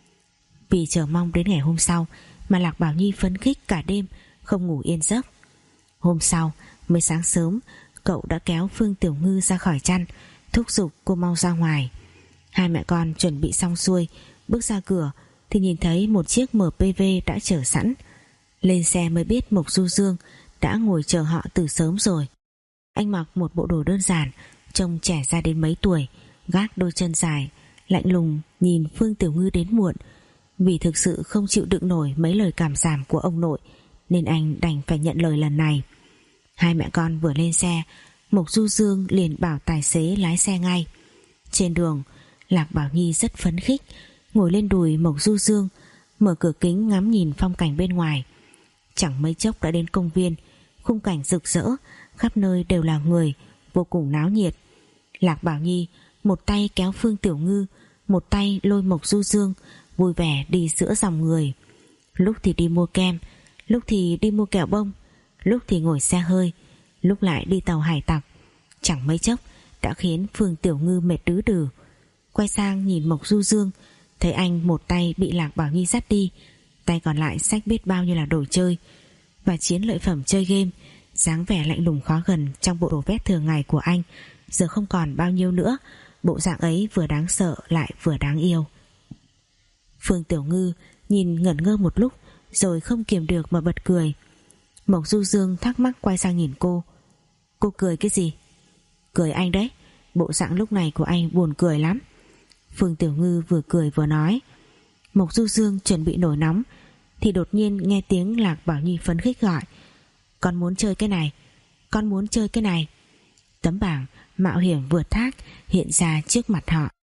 Vì chờ mong đến ngày hôm sau mà Lạc Bảo Nhi phấn khích cả đêm không ngủ yên giấc. Hôm sau mới sáng sớm, cậu đã kéo Phương Tiểu Ngư ra khỏi chăn, thúc giục cô mau ra ngoài. Hai mẹ con chuẩn bị xong xuôi, bước ra cửa thì nhìn thấy một chiếc em pê vê đã chờ sẵn. Lên xe mới biết Mộc Du Dương đã ngồi chờ họ từ sớm rồi. Anh mặc một bộ đồ đơn giản, trông trẻ ra đến mấy tuổi, gác đôi chân dài, lạnh lùng nhìn Phương Tiểu Ngư đến muộn. Vì thực sự không chịu đựng nổi mấy lời cảm giảm của ông nội nên anh đành phải nhận lời lần này. Hai mẹ con vừa lên xe, Mộc Du Dương liền bảo tài xế lái xe ngay. Trên đường, Lạc Bảo Nhi rất phấn khích, ngồi lên đùi Mộc Du Dương, mở cửa kính ngắm nhìn phong cảnh bên ngoài. Chẳng mấy chốc đã đến công viên, khung cảnh rực rỡ, khắp nơi đều là người, vô cùng náo nhiệt. Lạc Bảo Nhi một tay kéo Phương Tiểu Ngư, một tay lôi Mộc Du Dương, vui vẻ đi giữa dòng người. Lúc thì đi mua kem, lúc thì đi mua kẹo bông, lúc thì ngồi xe hơi, lúc lại đi tàu hải tặc. Chẳng mấy chốc đã khiến Phương Tiểu Ngư mệt đứ đừ. Quay sang nhìn Mộc Du Dương, thấy anh một tay bị Lạc Bảo Nhi dắt đi, tay còn lại xách biết bao nhiêu là đồ chơi và chiến lợi phẩm chơi game. Dáng vẻ lạnh lùng khó gần trong bộ đồ vest thường ngày của anh giờ không còn bao nhiêu nữa. Bộ dạng ấy vừa đáng sợ lại vừa đáng yêu. Phương Tiểu Ngư nhìn ngẩn ngơ một lúc rồi không kiềm được mà bật cười. Mộc Du Dương thắc mắc quay sang nhìn cô. Cô cười cái gì? Cười anh đấy, bộ dạng lúc này của anh buồn cười lắm. Phương Tiểu Ngư vừa cười vừa nói. Mộc Du Dương chuẩn bị nổi nóng thì đột nhiên nghe tiếng Lạc Bảo Nhi phấn khích gọi. Con muốn chơi cái này, con muốn chơi cái này. Tấm bảng mạo hiểm vượt thác hiện ra trước mặt họ.